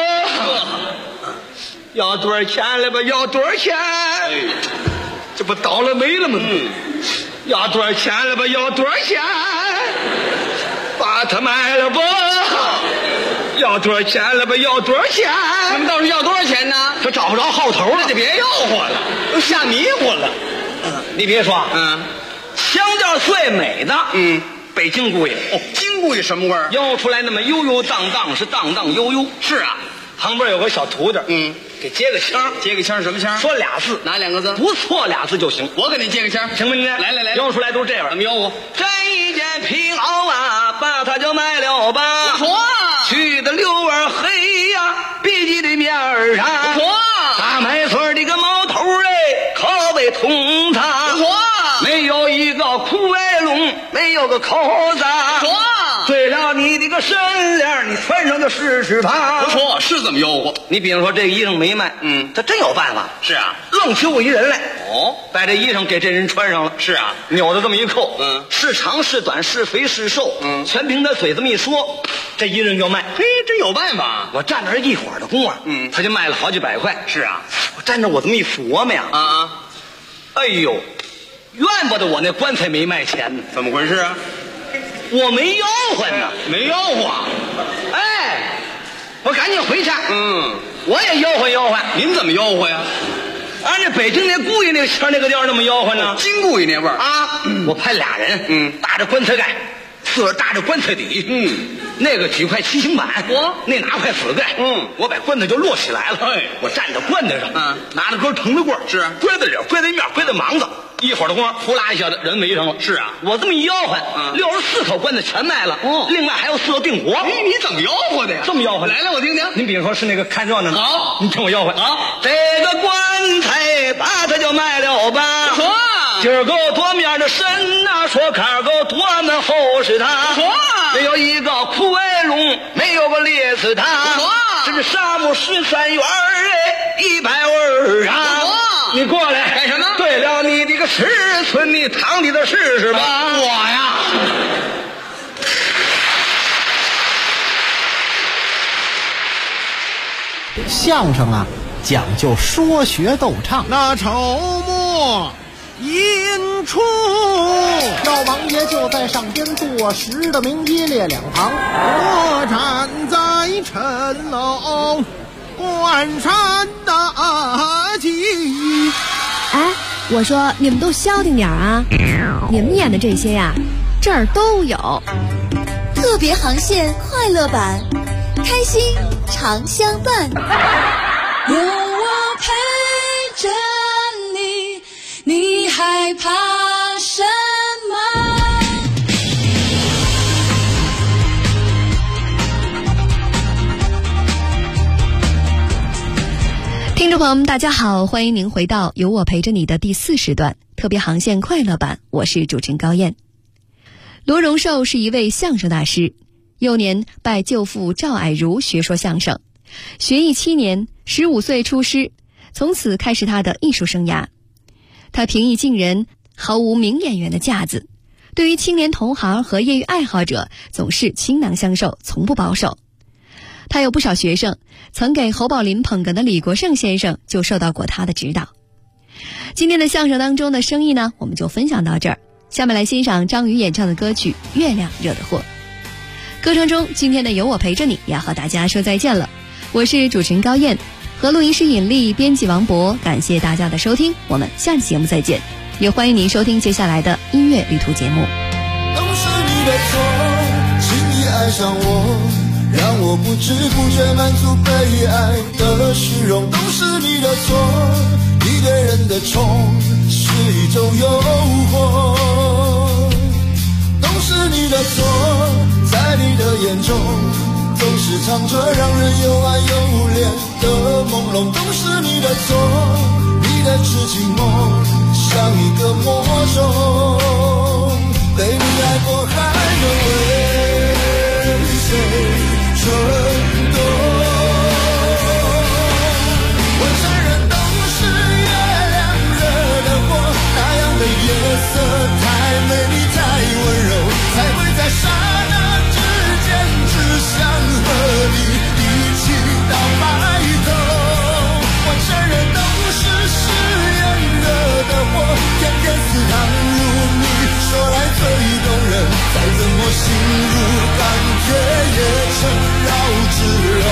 要多少钱了吧？要多少钱？这不倒了霉了吗？要多少钱了吧？要多少钱？把它卖了不？要多少钱了吧？要多少钱？ 他们倒是要多少钱呢？ 这找不着号头了， 那就别吆喝了，都吓迷糊了。 你别说，腔调最美的，北京姑爷。 京姑爷什么味儿？ 吆出来那么悠悠荡荡，是荡荡悠悠。 是啊， 旁边有个小徒弟，给接个腔。 接个腔什么腔？ 说俩字， 哪2个字？ 不错俩字就行。 我给你接个腔， 行不行？ 来， 吆出来都是这样。 怎么吆喝？ 这一件皮袄啊，把它就卖了吧。 不错， 去的溜儿黑呀，笔记的面儿上。 不错， 大麦穗的个毛头口味通畅。 不错， 没有一个苦外笼，没有个口子。 不错， 对了你的个身量，你穿上就试试吧。 不错，是这么吆喝。 你比如说这个衣裳没卖，他真有办法。 是啊， 愣揪一人来，把这衣裳给这人穿上了。 是啊， 扭的这么一扣，是长是短是肥是瘦，全凭他嘴这么一说，这衣裳就卖。 嘿，真有办法。 我站那儿一会儿的功夫，他就卖了好几百块。 是啊， 我站着我这么一琢磨呀，哎呦，怨不得我那棺材没卖钱呢。 怎么回事啊？ 我没吆喝呢， 没吆喝。 我赶紧回去。我也吆喝吆喝。 您怎么吆喝呀？ 按这北京那姑爷那个腔那个调那么吆喝呢？ 京姑爷那味儿啊！我派俩人，搭着棺材盖，自个儿搭着棺材底，那个举块七星板，那拿块死盖，我把棺材就摞起来了。我站在棺材上，拿着根藤子棍， 是跪在这儿，跪在面，跪在芒子。一会儿的功夫，呼啦一下子人围上了。 是啊， 我这么一吆喝，64口棺材全卖了。另外还有4个订活。 你怎么吆喝的呀？ 这么吆喝， 来我听听。 您比如说是那个看热闹的， 好， 你听我吆喝。 好， 这个棺材把它就卖了吧。 不错， 今儿够多面的身呐，说坎够多么厚实它。 不错， 没有一个枯萎龙，没有个裂死它。 不错， 这是沙木13元100味啊。 不错， 你过来干什么？ 对了，你这个尺寸，你躺地的试试吧。 我呀， 相声啊，讲究说学逗唱。 那筹募引出。 赵王爷就在上边坐实的名一列两旁， 我站在城楼关山大吉。 哎，我说你们都消停点啊！你们演的这些呀，这儿都有。 特别航线快乐版，开心常相伴。 有我陪着你，你害怕什么？ 听众朋友们大家好，欢迎您回到有我陪着你的第4时段特别航线快乐版，我是主持人高燕。罗荣寿是一位相声大师，幼年拜舅父赵蔼如学说相声，学艺7年，15岁出师，从此开始他的艺术生涯。他平易近人，毫无名演员的架子，对于青年同行和业余爱好者总是倾囊相授，从不保守。他有不少学生，曾给侯宝林捧哏的李国盛先生就受到过他的指导。今天的相声当中的生意呢，我们就分享到这儿。下面来欣赏张宇演唱的歌曲《月亮惹的祸》。歌声中，今天的有我陪着你要和大家说再见了。我是主持人高燕，和录音师尹丽，编辑王博，感谢大家的收听，我们下期节目再见。也欢迎您收听接下来的音乐旅途节目。 都是你的错，轻易爱上我，让我不知不觉满足被爱的虚荣。都是你的错，一个人的宠是一种诱惑。都是你的错，在你的眼中总是藏着让人又爱又怜的朦胧。都是你的错，你的痴情梦像一个魔咒，被你爱过还能为谁蠢动？我承认都是月亮惹的祸，那样的夜色太美丽太温柔，才会在刹那之间只想和你一起到白头。我承认都是誓言惹的祸，偏偏似糖如蜜，说来最动人，再怎么心如钢铁也成绕指柔。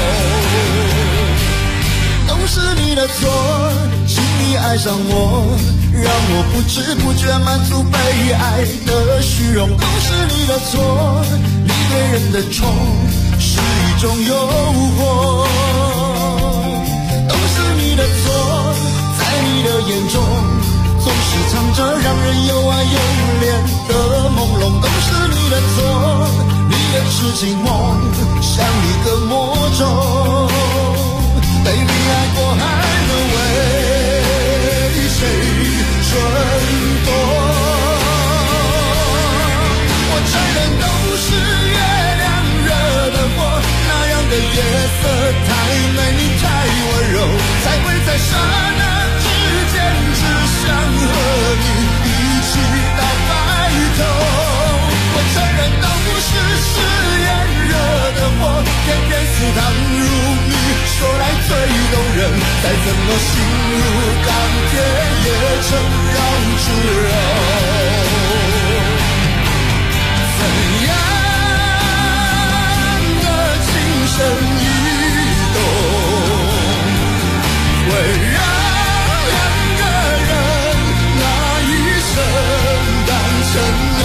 都是你的错，轻易爱上我，让我不知不觉满足被爱的虚荣。都是你的错，你对人的宠是一种诱惑。都是你的错，在你的眼中总是藏着让人又爱又怜的朦胧。都是你的错，你的痴情梦像一个魔咒，被你爱过还能为谁蠢动？我承认都是月亮惹的祸，那样的夜色太美丽太温柔，才会在刹那之间只想和你一起到白头。我承认都是誓言惹的祸，偏偏似糖如蜜，说来最动人，再怎么心如钢铁也成绕指柔。怎样的情深意动，会让两个人拿一生当承诺？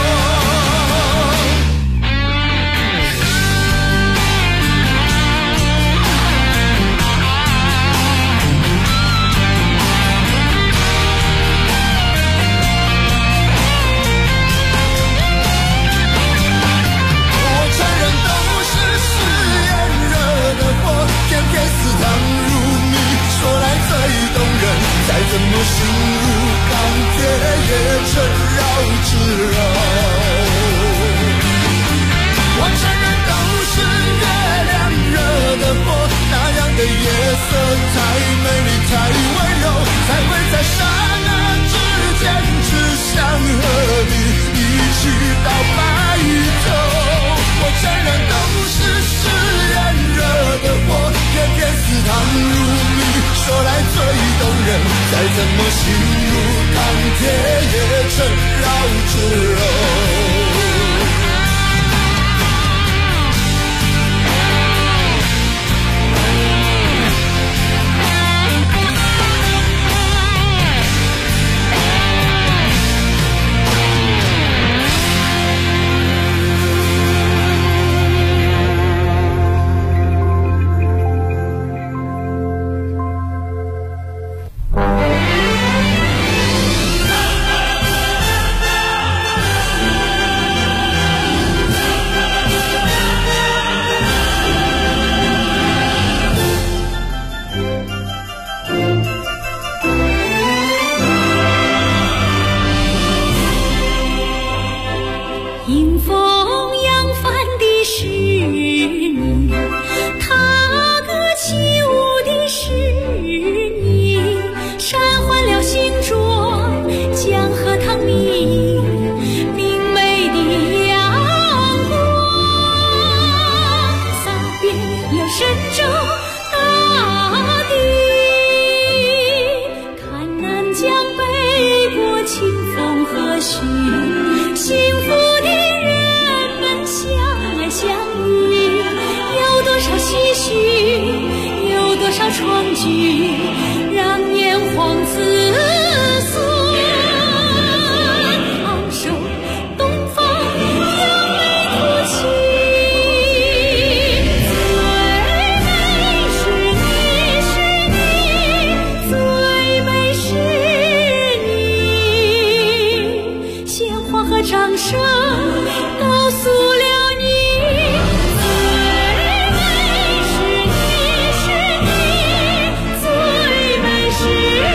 再怎么心如钢铁也成绕指柔。我承认都是月亮惹的祸，那样的夜色太美丽太温柔，才会在刹那之间只想和你一起到白头。我承认都是誓言惹的祸，偏偏似糖如蜜，说来最动人，再怎么心如钢吃肉。 迎风扬帆的是你，踏歌起舞的是你，山换了新装，江河淌明，明媚的阳光洒遍了神州大地。看南疆北国清风和煦，幸福的人们相爱相依，有多少唏嘘，有多少创举，让炎黄子孙昂首东方扬眉吐气。最美是你，是你，最美是你，鲜花和掌声告诉了你，最美是你，是你，最美是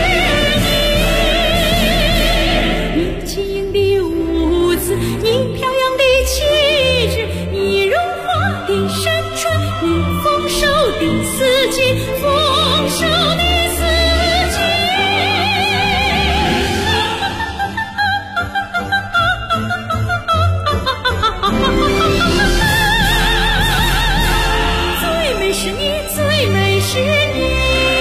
你。你轻盈的舞姿，你飘扬的气质，你荣华的山川，你丰收的四季，丰收的四季。最美是你，最美是你。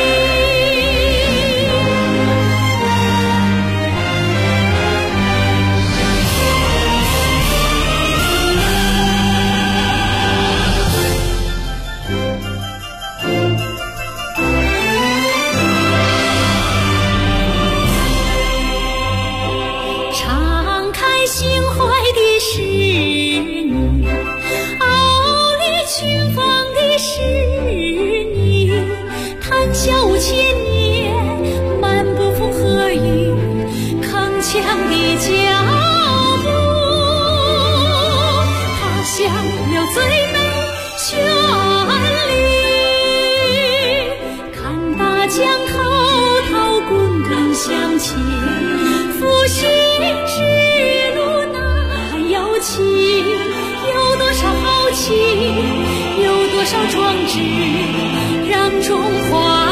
敞开心怀的是你，傲立群芳的是你，谈笑五千年，漫步风和雨，铿锵的脚步，踏响了最美旋律，看大江滔滔滚滚向前，复兴之路那遥期，有多少豪气，有多少壮志，让中华